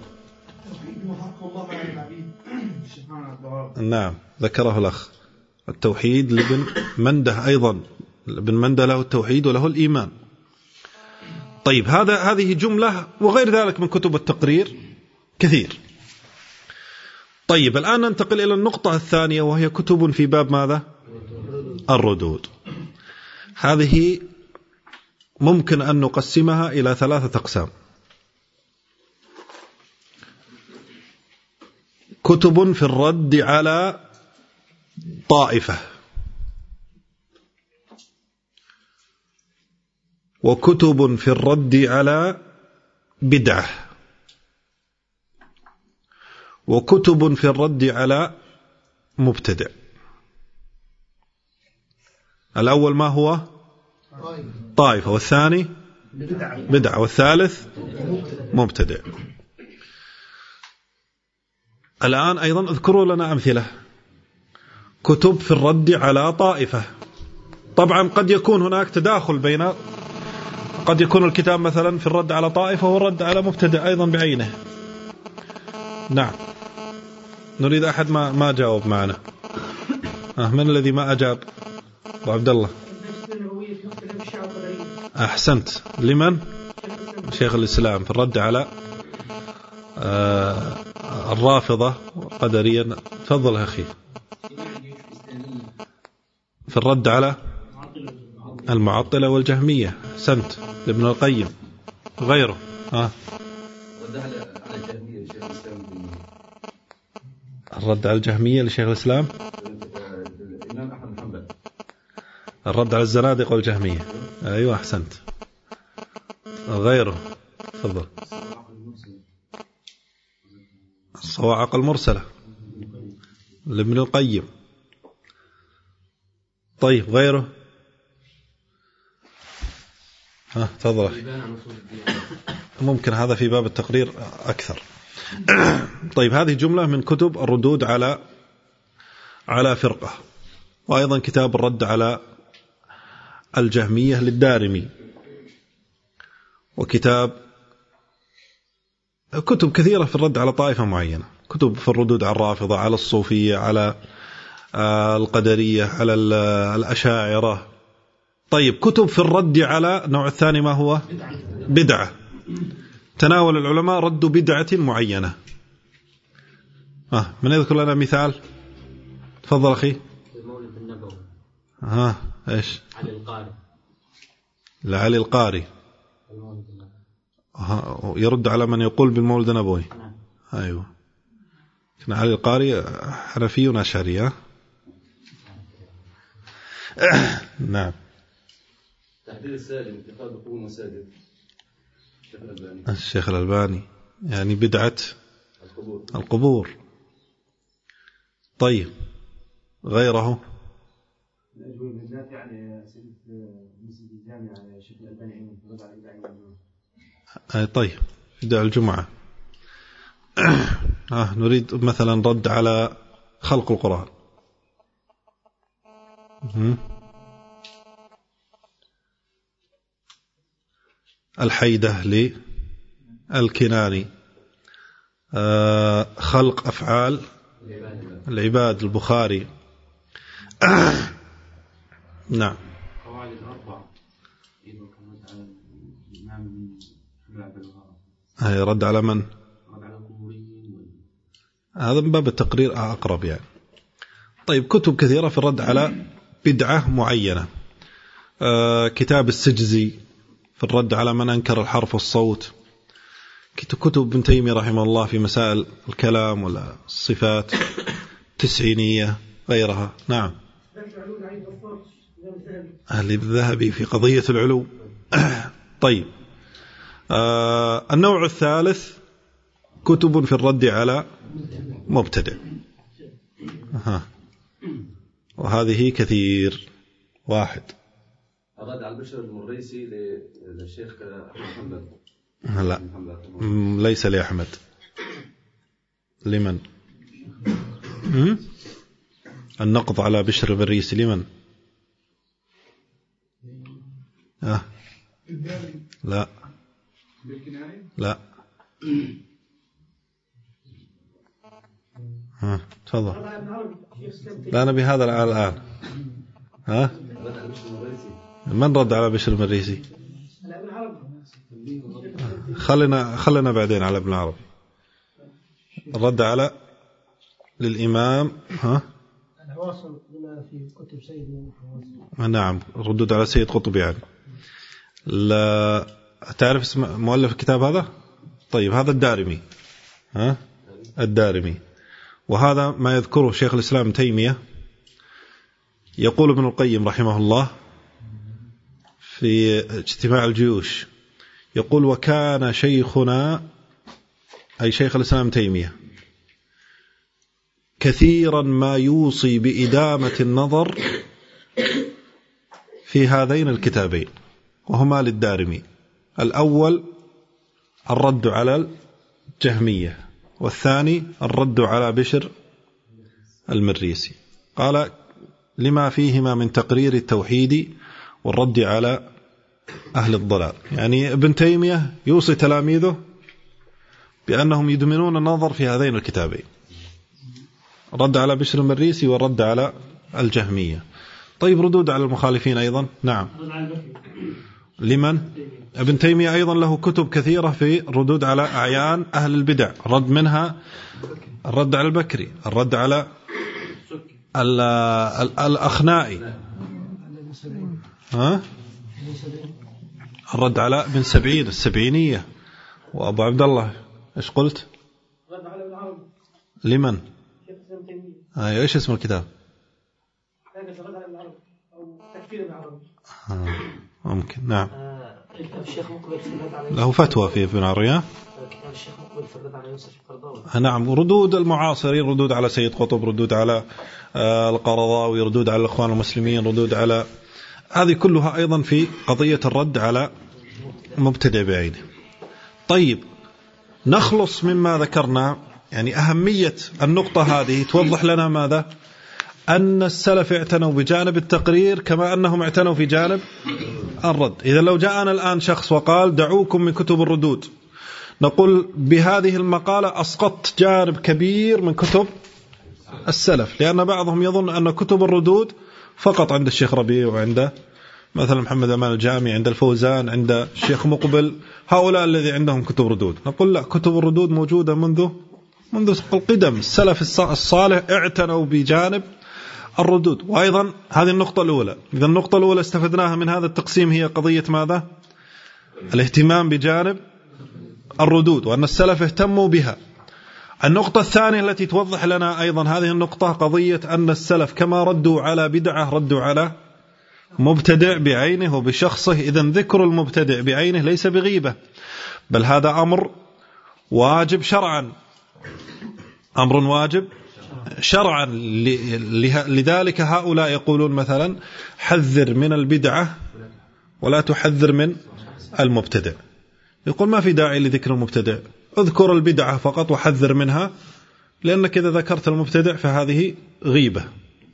نعم، ذكره الأخ. التوحيد لابن منده أيضا، ابن منده له التوحيد وله الإيمان. طيب، هذه جملة، وغير ذلك من كتب التقرير كثير. طيب، الآن ننتقل إلى النقطة الثانية، وهي كتب في باب ماذا؟ الردود. هذه ممكن أن نقسمها إلى 3 أقسام. كتب في الرد على طائفة، وكتب في الرد على بدعة، وكتب في الرد على مبتدع. الأول ما هو؟ طائفة، والثاني بدعة، والثالث مبتدع. الآن أيضا اذكروا لنا أمثلة. كتب في الرد على طائفة، طبعا قد يكون هناك تداخل بين، قد يكون الكتاب مثلا في الرد على طائفة والرد على مبتدع أيضا بعينه. نعم، نريد أحد ما جاوب معنا. من الذي ما أجاب؟ أبو عبد الله. أحسنت. لمن؟ شيخ الإسلام في الرد على الرافضة قدريا. تفضل أخي. في الرد على المعطلة والجهمية. أحسنت. لابن القيم. غيره. الرد على الجهمية لشيخ الإسلام. الرد على الزنادقة والجهمية. أيوة، أحسنت. غيره. تفضل. الصواعق المرسلة لابن القيم. طيب، غيره. تفضل. ممكن هذا في باب التقرير أكثر. طيب، هذه جملة من كتب الردود على فرقة، وأيضا كتاب الرد على الجهمية للدارمي، وكتب كثيرة في الرد على طائفة معينة، كتب في الردود على الرافضة، على الصوفية، على القدرية، على الأشاعرة. طيب، كتب في الرد على النوع الثاني ما هو؟ بدعة. تناول العلماء رد بدعة معينة. من يذكر لنا مثال؟ تفضل أخي. المولد النبوي. إيش؟ علي القاري. لعلي القاري. يرد على من يقول بالمولد النبوي. أيوة. كان علي القاري حنفي أشعري. نعم. تحديد السالم اتخاذ قبور مساجد. الشيخ الألباني يعني بدعة القبور. طيب غيره طيب في دعاء الجمعة نريد مثلا رد على خلق القرآن. الحيدة للكناني. خلق أفعال العباد البخاري. نعم. قواعد الأربع إذا كانت على الإمام هي رد على من؟ رد على القبوريين. هذا من باب التقرير أقرب يعني. طيب كتب كثيرة في الرد على بدعة معينة. كتاب السجزي في الرد على من أنكر الحرف والصوت. كتب ابن تيمية رحمه الله في مسائل الكلام ولا الصفات، تسعينية غيرها. نعم. أهل الذهبي في قضية العلو. طيب النوع الثالث كتب في الرد على مبتدع. وهذه كثير. واحد الرد على البشر المريسي للشيخ محمد. لا ليس لأحمد. لمن؟ النقض على بشر المريسي لمن؟ لا لا. تفضل. لا نبي هذا الآن. من رد على بشر المريسي؟ خلنا بعدين على ابن عربي. الرد على للإمام الواصل لما في كتب سيد. نعم ردود على سيد قطب يعني. لا تعرف اسم مؤلف الكتاب هذا؟ طيب هذا الدارمي. الدارمي. وهذا ما يذكره شيخ الإسلام تيمية. يقول ابن القيم رحمه الله في اجتماع الجيوش، يقول وكان شيخنا أي شيخ الإسلام تيمية كثيرا ما يوصي بإدامة النظر في هذين الكتابين وهما للدارمي. الأول الرد على الجهمية، والثاني الرد على بشر المريسي. قال لما فيهما من تقرير التوحيد والرد على أهل الضلال. يعني ابن تيمية يوصي تلاميذه بأنهم يدمنون النظر في هذين الكتابين، الرد على بشر المريسي والرد على الجهمية. طيب ردود على المخالفين أيضا. نعم. لمن؟ ابن تيمية أيضا له كتب كثيرة في الردود على أعيان أهل البدع. رد منها الرد على البكري، الرد على الأخنائي، الرد على ابن سبعين السبعينية. وأبو عبد الله إيش قلت؟ رد على ابن عربي. لمن؟ إيش اسم الكتاب؟ رد على ابن عربي أو تكفير ابن عربي. ممكن. نعم. كتاب الشيخ مقبل في الرد على له فتوى في ابن عربي. كتاب الشيخ مقبل في الرد على يوسف القرضاوي. نعم. ردود المعاصرين، ردود على سيد قطب، ردود على القرضاوي، ردود على الإخوان المسلمين، ردود على هذه كلها أيضا في قضية الرد على مبتدع بعينه. طيب نخلص مما ذكرنا، يعني أهمية النقطة هذه توضح لنا ماذا؟ أن السلف اعتنوا بجانب التقرير كما أنهم اعتنوا في جانب الرد. إذا لو جاءنا الآن شخص وقال دعوكم من كتب الردود، نقول بهذه المقالة أسقطت جانب كبير من كتب السلف، لأن بعضهم يظن أن كتب الردود فقط عند الشيخ ربيع وعند مثلا محمد أمان الجامي، عند الفوزان، عند الشيخ مقبل، هؤلاء الذي عندهم كتب ردود. نقول لا، كتب الردود موجودة منذ القدم. السلف الصالح اعتنوا بجانب الردود. وأيضا هذه النقطة الأولى. إذا النقطة الأولى استفدناها من هذا التقسيم هي قضية ماذا؟ الاهتمام بجانب الردود، وأن السلف اهتموا بها. النقطة الثانية التي توضح لنا أيضا هذه النقطة قضية أن السلف كما ردوا على بدعة ردوا على مبتدع بعينه وبشخصه. إذن ذكر المبتدع بعينه ليس بغيبة، بل هذا أمر واجب شرعا، أمر واجب شرعا. لذلك هؤلاء يقولون مثلا حذر من البدعة ولا تحذر من المبتدع. يقول ما في داعي لذكر المبتدع، اذكر البدعة فقط وحذر منها، لأنك إذا ذكرت المبتدع فهذه غيبة.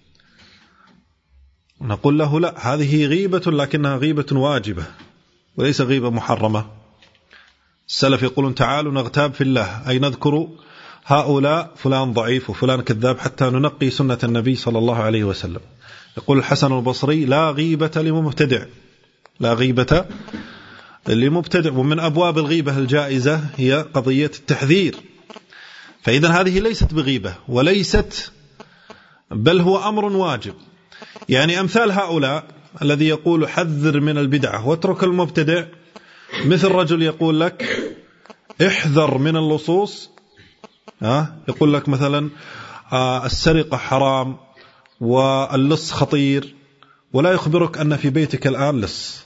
نقول له لا، هذه غيبة لكنها غيبة واجبة وليس غيبة محرمة. السلف يقولون تعالوا نغتاب في الله، أي نذكر هؤلاء فلان ضعيف وفلان كذاب حتى ننقي سنة النبي صلى الله عليه وسلم. يقول الحسن البصري لا غيبة لمبتدع، لا غيبة لمبتدع. ومن أبواب الغيبة الجائزة هي قضية التحذير. فإذا هذه ليست بغيبة وليست، بل هو أمر واجب. يعني أمثال هؤلاء الذي يقول حذر من البدعة واترك المبتدع، مثل رجل يقول لك احذر من اللصوص، يقول لك مثلا السرقة حرام واللص خطير، ولا يخبرك أن في بيتك الآن لص.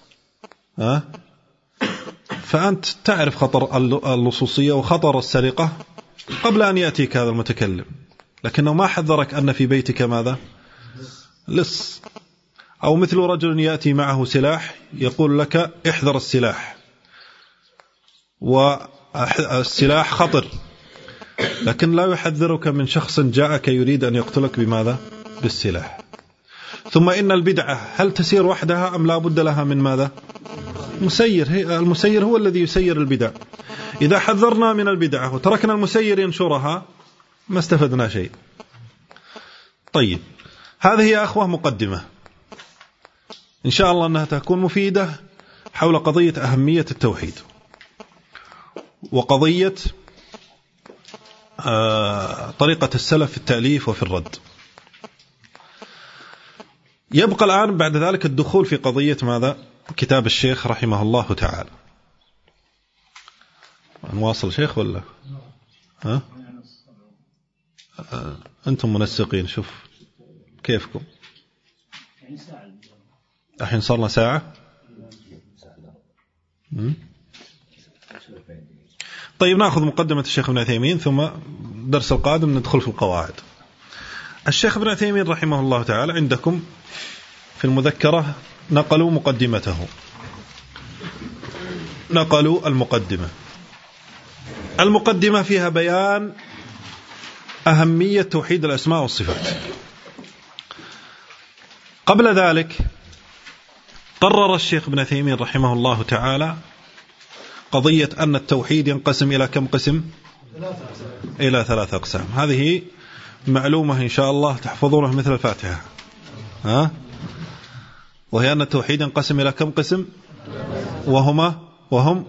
فأنت تعرف خطر اللصوصية وخطر السرقة قبل أن يأتيك هذا المتكلم، لكنه ما حذرك أن في بيتك ماذا؟ لص. أو مثل رجل يأتي معه سلاح يقول لك احذر السلاح، والسلاح خطر، لكن لا يحذرك من شخص جاءك يريد أن يقتلك بماذا؟ بالسلاح. ثم إن البدعة هل تسير وحدها أم لا بد لها من ماذا؟ مسير. المسير هو الذي يسير البدع. إذا حذرنا من البدعة وتركنا المسير ينشرها ما استفدنا شيء. طيب، هذه يا أخوة مقدمة إن شاء الله أنها تكون مفيدة حول قضية أهمية التوحيد وقضية طريقة السلف في التأليف وفي الرد. يبقى الآن بعد ذلك الدخول في قضية ماذا؟ كتاب الشيخ رحمه الله تعالى. نواصل شيخ ولا أنتم منسقين؟ شوف كيفكم. الحين صارنا ساعة. طيب نأخذ مقدمة الشيخ ابن عثيمين ثم درس القادم ندخل في القواعد. الشيخ ابن عثيمين رحمه الله تعالى عندكم في المذكرة نقلوا مقدمته، نقلوا المقدمة فيها بيان أهمية توحيد الأسماء والصفات. قبل ذلك قرر الشيخ ابن عثيمين رحمه الله تعالى قضية أن التوحيد ينقسم إلى كم قسم؟ إلى 3 أقسام. هذه معلومة إن شاء الله تحفظونها مثل الفاتحة. وهي أن التوحيد ينقسم إلى كم قسم؟ وهم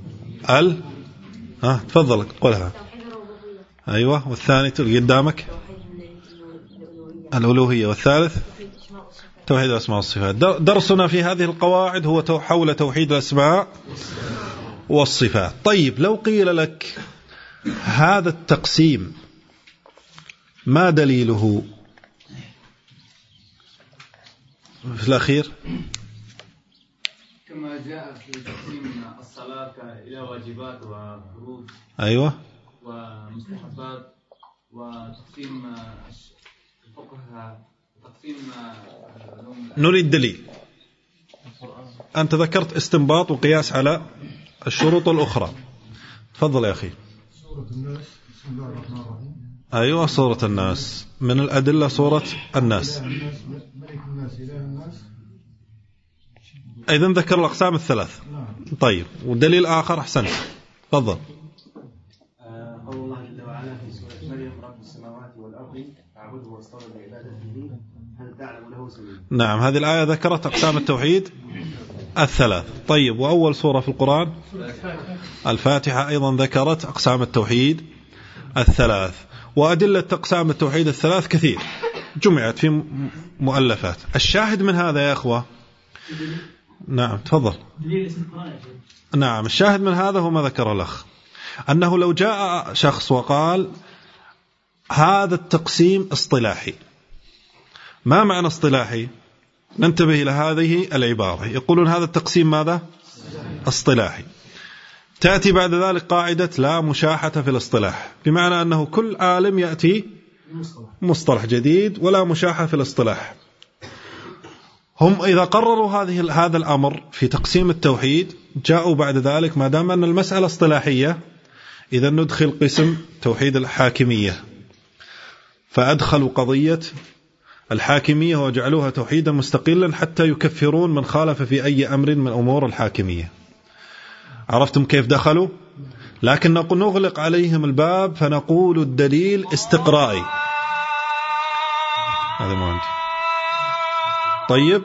تفضل قولها. أيوة. والثاني قدامك الألوهية، والثالث توحيد الأسماء والصفات. درسنا في هذه القواعد هو حول توحيد الأسماء والصفات. طيب، لو قيل لك هذا التقسيم ما دليله؟ في الأخير كما جاء في تقسيم الصلاة إلى واجبات وفروض. أيوة. ومستحبات، وتقسيم الفقه، تقسيم نريد دليل. أنت ذكرت استنباط وقياس على الشروط الأخرى. تفضل يا أخي. سورة الناس، بسم الله الرحمن الرحيم. أيوة، سورة الناس من الأدلة سورة الناس. ملك الناس، إله الناس. أيضا ذكر الأقسام الثلاث. طيب، ودليل آخر؟ أحسنت، تفضل. قول الله جل وعلا في سورة مريم رب السماوات والأرض فاعبده واصطبر لعبادته هل تعلم له سبيلا. نعم، هذه الآية ذكرت أقسام التوحيد الثلاث. طيب، وأول سورة في القرآن الفاتحة أيضا ذكرت أقسام التوحيد الثلاث. وأدلة أقسام التوحيد الثلاث كثير جمعت في مؤلفات. الشاهد من هذا يا أخوة، نعم تفضل. نعم، الشاهد من هذا هو ما ذكر الأخ، أنه لو جاء شخص وقال هذا التقسيم اصطلاحي. ما معنى اصطلاحي؟ ننتبه إلى هذه العبارة. يقولون هذا التقسيم ماذا؟ اصطلاحي. تأتي بعد ذلك قاعدة لا مشاحة في الاصطلاح، بمعنى أنه كل عالم يأتي مصطلح جديد ولا مشاحة في الاصطلاح. هم إذا قرروا هذا الأمر في تقسيم التوحيد جاءوا بعد ذلك ما دام أن المسألة اصطلاحية إذا ندخل قسم توحيد الحاكمية، فأدخلوا قضية الحاكمية وجعلوها توحيدا مستقلا حتى يكفرون من خالف في أي أمر من أمور الحاكمية. عرفتم كيف دخلوا؟ لكن نغلق عليهم الباب فنقول الدليل استقرائي. هذا ما عندي. طيب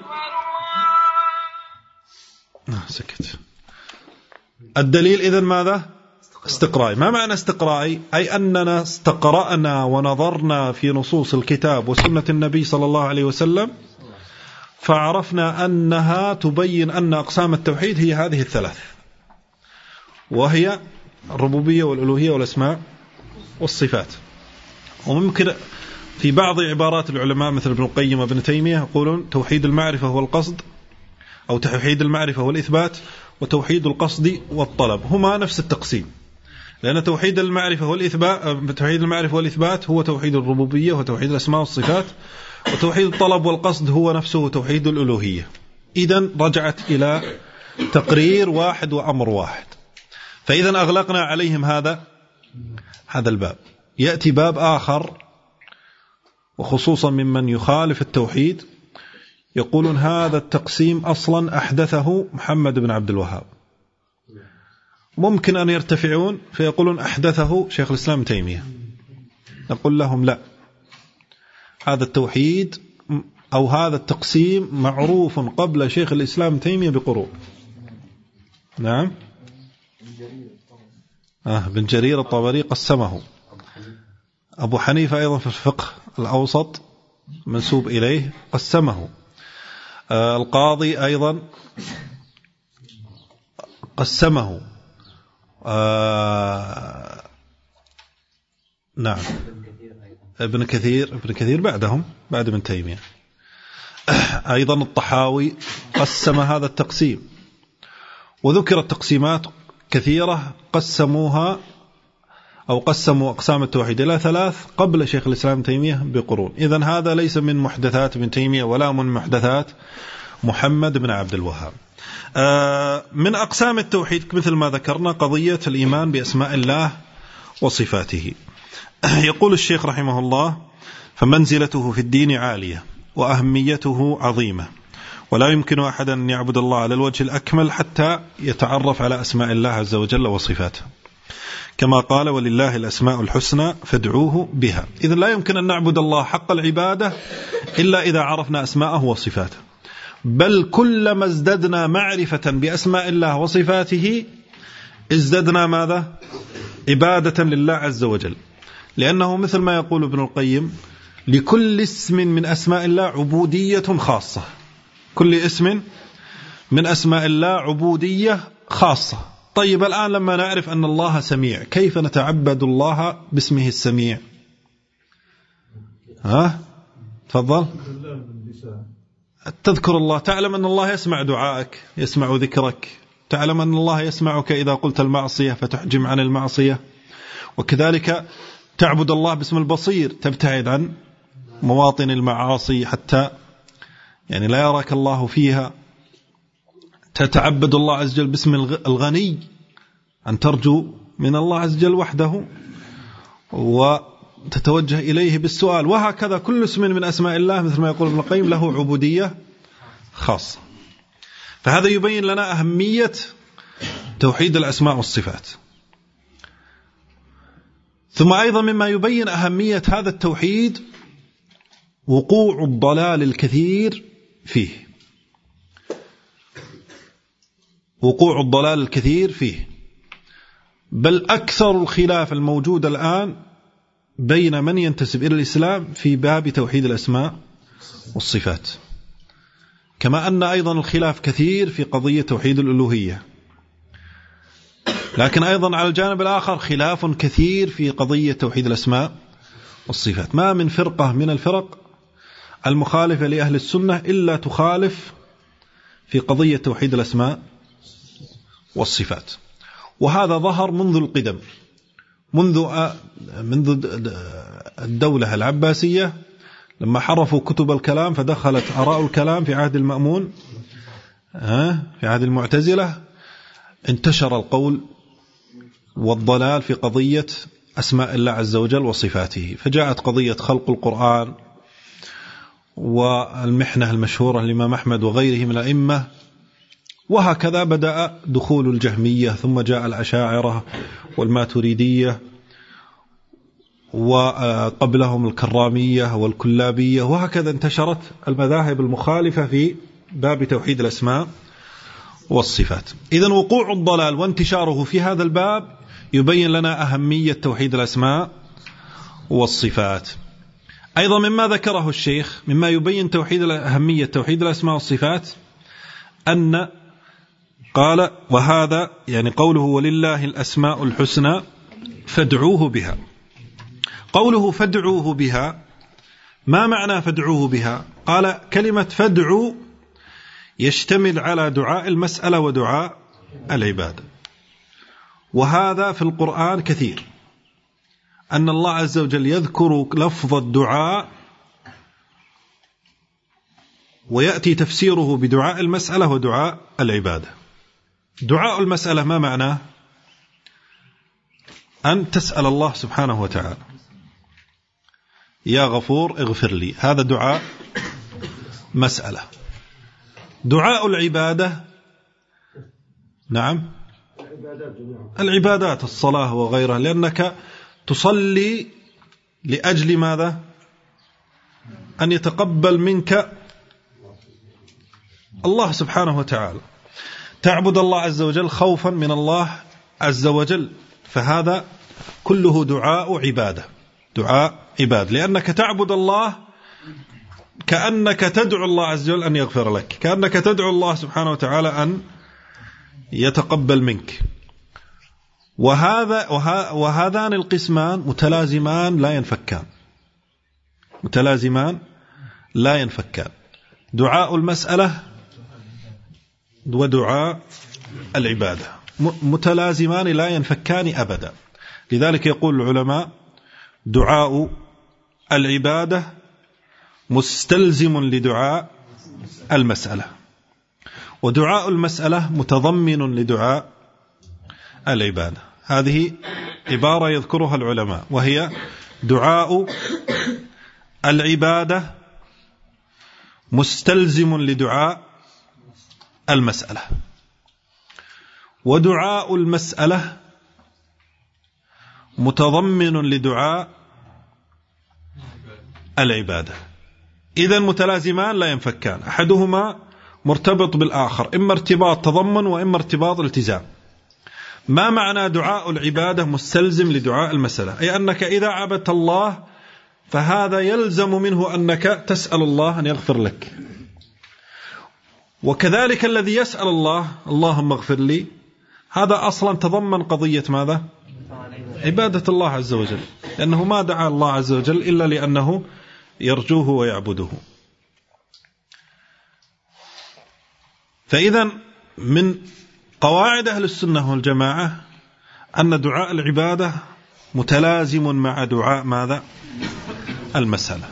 سكت. الدليل إذن ماذا؟ استقرائي. ما معنى استقرائي؟ أي أننا استقرأنا ونظرنا في نصوص الكتاب وسنة النبي صلى الله عليه وسلم فعرفنا أنها تبين أن أقسام التوحيد هي هذه الثلاث، وهي الربوبية والألوهية والأسماء والصفات. وممكن في بعض عبارات العلماء مثل ابن القيم وابن تيمية يقولون توحيد المعرفة هو القصد، أو توحيد المعرفة هو الإثبات، وتوحيد القصد والطلب هما نفس التقسيم، لأن توحيد المعرفة والإثبات هو توحيد الربوبية وتوحيد الأسماء والصفات، وتوحيد الطلب والقصد هو نفسه توحيد الألوهية. إذن رجعت إلى تقرير واحد وأمر واحد. فإذا أغلقنا عليهم هذا الباب. يأتي باب آخر وخصوصا ممن يخالف التوحيد يقولون هذا التقسيم أصلا أحدثه محمد بن عبد الوهاب. ممكن أن يرتفعون فيقولون أحدثه شيخ الإسلام تيمية. نقول لهم لا، هذا التوحيد أو هذا التقسيم معروف قبل شيخ الإسلام تيمية بقرون. نعم، بن جرير الطبري قسمه. أبو حنيفة أيضا في الفقه الأوسط منسوب إليه قسمه. القاضي أيضا قسمه. نعم، ابن كثير بعدهم، بعد ابن تيمية. أيضا الطحاوي قسم هذا التقسيم. وذكرت تقسيمات كثيرة قسموها أو قسموا أقسام التوحيد إلى ثلاث قبل شيخ الإسلام تيمية بقرون. إذن هذا ليس من محدثات ابن تيمية ولا من محدثات محمد بن عبد الوهاب. من أقسام التوحيد مثل ما ذكرنا قضية الإيمان بأسماء الله وصفاته. يقول الشيخ رحمه الله: فمنزلته في الدين عالية وأهميته عظيمة، ولا يمكن أحد أن يعبد الله على الوجه الأكمل حتى يتعرف على أسماء الله عز وجل وصفاته، كما قال: ولله الأسماء الحسنى فادعوه بها. إذن لا يمكن أن نعبد الله حق العبادة إلا إذا عرفنا أسماءه وصفاته، بل كلما ازددنا معرفة بأسماء الله وصفاته ازددنا ماذا؟ عبادة لله عز وجل. لأنه مثل ما يقول ابن القيم: لكل اسم من أسماء الله عبودية خاصة. كل اسم من أسماء الله عبودية خاصة. طيب الآن لما نعرف أن الله سميع، كيف نتعبد الله باسمه السميع؟ تفضل. تذكر الله، تعلم أن الله يسمع دعائك، يسمع ذكرك، تعلم أن الله يسمعك إذا قلت المعصية فتحجم عن المعصية. وكذلك تعبد الله باسم البصير، تبتعد عن مواطن المعاصي حتى يعني لا يراك الله فيها. تتعبد الله عز وجل باسم الغني، أن ترجو من الله عز وجل وحده وتتوجه إليه بالسؤال. وهكذا كل اسم من أسماء الله مثل ما يقول ابن القيم له عبودية خاصة. فهذا يبين لنا أهمية توحيد الأسماء والصفات. ثم أيضا مما يبين أهمية هذا التوحيد وقوع الضلال الكثير فيه. وقوع الضلال الكثير فيه، بل أكثر الخلاف الموجود الآن بين من ينتسب إلى الإسلام في باب توحيد الأسماء والصفات، كما أن أيضا الخلاف كثير في قضية توحيد الألوهية. لكن أيضا على الجانب الآخر خلاف كثير في قضية توحيد الأسماء والصفات. ما من فرقة من الفرق المخالفة لأهل السنة إلا تخالف في قضية توحيد الأسماء والصفات. وهذا ظهر منذ القدم، منذ الدولة العباسية لما حرفوا كتب الكلام فدخلت آراء الكلام في عهد المأمون في عهد المعتزلة، انتشر القول والضلال في قضية أسماء الله عز وجل وصفاته، فجاءت قضية خلق القرآن والمحنة المشهورة للإمام أحمد وغيره من الأئمة، وهكذا بدأ دخول الجهمية، ثم جاء الأشاعرة والماتريدية، وقبلهم الكرامية والكلابية، وهكذا انتشرت المذاهب المخالفة في باب توحيد الأسماء والصفات. إذن وقوع الضلال وانتشاره في هذا الباب يبين لنا أهمية توحيد الأسماء والصفات. أيضا مما ذكره الشيخ مما يبين أهمية توحيد الأسماء والصفات أن قال وهذا يعني قوله ولله الأسماء الحسنى فادعوه بها. قوله فادعوه بها ما معنى فادعوه بها؟ قال كلمة فادعو يشتمل على دعاء المسألة ودعاء العبادة، وهذا في القرآن كثير، أن الله عز وجل يذكر لفظ الدعاء ويأتي تفسيره بدعاء المسألة ودعاء العبادة. دعاء المسألة ما معناه؟ أن تسأل الله سبحانه وتعالى يا غفور اغفر لي، هذا دعاء مسألة. دعاء العبادة نعم العبادات الصلاة وغيرها، لأنك تصلي لأجل ماذا؟ أن يتقبل منك الله سبحانه وتعالى، تعبد الله عز وجل خوفا من الله عز وجل، فهذا كله دعاء عبادة، دعاء عباد، لأنك تعبد الله كأنك تدعو الله عز وجل أن يغفر لك، كأنك تدعو الله سبحانه وتعالى أن يتقبل منك. وهذان القسمان متلازمان لا ينفكان، متلازمان لا ينفكان، دعاء المسألة ودعاء العبادة متلازمان لا ينفكان أبدا. لذلك يقول العلماء دعاء العبادة مستلزم لدعاء المسألة، ودعاء المسألة متضمن لدعاء العبادة. هذه عبارة يذكرها العلماء، وهي دعاء العبادة مستلزم لدعاء المسألة، ودعاء المسألة متضمن لدعاء العبادة. إذن متلازمان لا ينفكان، أحدهما مرتبط بالآخر، إما ارتباط تضمن وإما ارتباط التزام. ما معنى دعاء العبادة مستلزم لدعاء المسألة؟ أي أنك إذا عبدت الله فهذا يلزم منه أنك تسأل الله أن يغفر لك، وكذلك الذي يسأل الله اللهم اغفر لي، هذا أصلا تضمن قضية ماذا؟ عبادة الله عز وجل، لأنه ما دعا الله عز وجل إلا لأنه يرجوه ويعبده. فإذا من قواعد أهل السنة والجماعة أن دعاء العبادة متلازم مع دعاء ماذا؟ المسألة.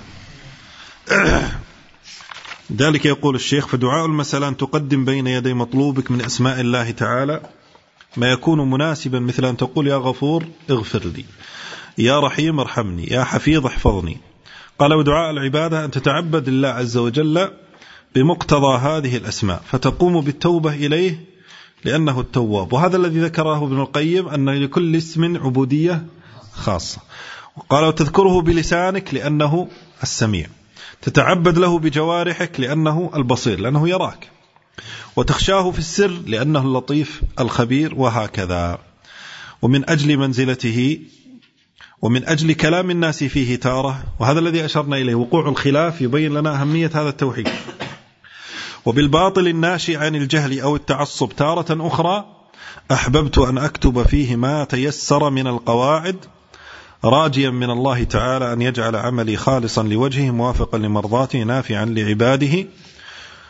ذلك يقول الشيخ فدعاء المسألة أن تقدم بين يدي مطلوبك من أسماء الله تعالى ما يكون مناسبا، مثل أن تقول يا غفور اغفر لي، يا رحيم ارحمني، يا حفيظ احفظني. قال ودعاء العبادة أن تتعبد الله عز وجل بمقتضى هذه الأسماء فتقوم بالتوبة إليه لأنه التواب. وهذا الذي ذكره ابن القيم أن لكل اسم عبودية خاصة. قال وتذكره بلسانك لأنه السميع، تتعبد له بجوارحك لأنه البصير لأنه يراك، وتخشاه في السر لأنه اللطيف الخبير، وهكذا. ومن أجل منزلته ومن أجل كلام الناس فيه تارة، وهذا الذي أشرنا إليه، وقوع الخلاف يبين لنا أهمية هذا التوحيد. وبالباطل الناشئ عن الجهل أو التعصب تارة أخرى أحببت أن أكتب فيه ما تيسر من القواعد راجيا من الله تعالى أن يجعل عملي خالصا لوجهه موافقا لمرضاته نافعا لعباده.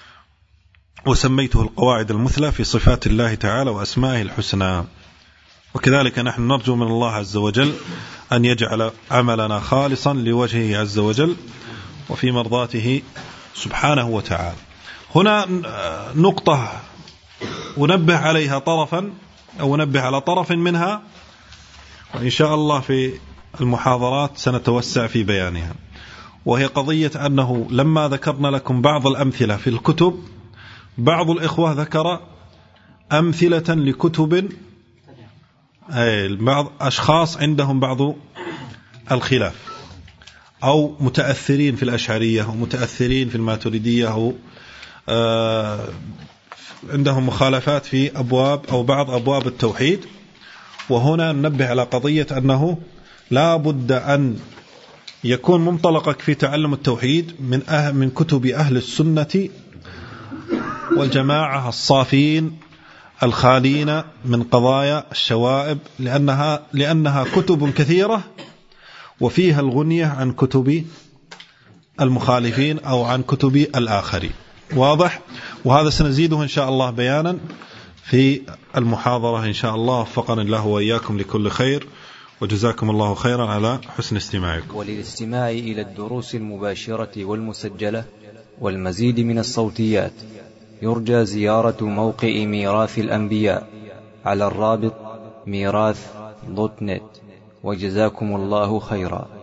وسميته القواعد المثلى في صفات الله تعالى وأسمائه الحسنى. وكذلك نحن نرجو من الله عز وجل أن يجعل عملنا خالصا لوجهه عز وجل وفي مرضاته سبحانه وتعالى. هنا نقطة ونبه عليها طرفا أو نبه على طرف منها، وإن شاء الله في المحاضرات سنتوسع في بيانها، وهي قضية أنه لما ذكرنا لكم بعض الأمثلة في الكتب، بعض الإخوة ذكر أمثلة لكتب بعض أشخاص عندهم بعض الخلاف، أو متأثرين في الأشعرية أو متأثرين في الماتريدية أو عندهم مخالفات في أبواب أو بعض أبواب التوحيد. وهنا ننبه على قضية أنه لا بد أن يكون منطلقك في تعلم التوحيد من كتب أهل السنة والجماعة الصافين الخالين من قضايا الشوائب، لأنها كتب كثيرة وفيها الغنية عن كتب المخالفين أو عن كتب الآخرين. واضح؟ وهذا سنزيده إن شاء الله بيانا في المحاضرة إن شاء الله. وفقنا الله وإياكم لكل خير، وجزاكم الله خيرا على حسن استماعكم. وللاستماع إلى الدروس المباشرة والمسجلة والمزيد من الصوتيات يرجى زيارة موقع ميراث الأنبياء على الرابط ميراث.net. وجزاكم الله خيرا.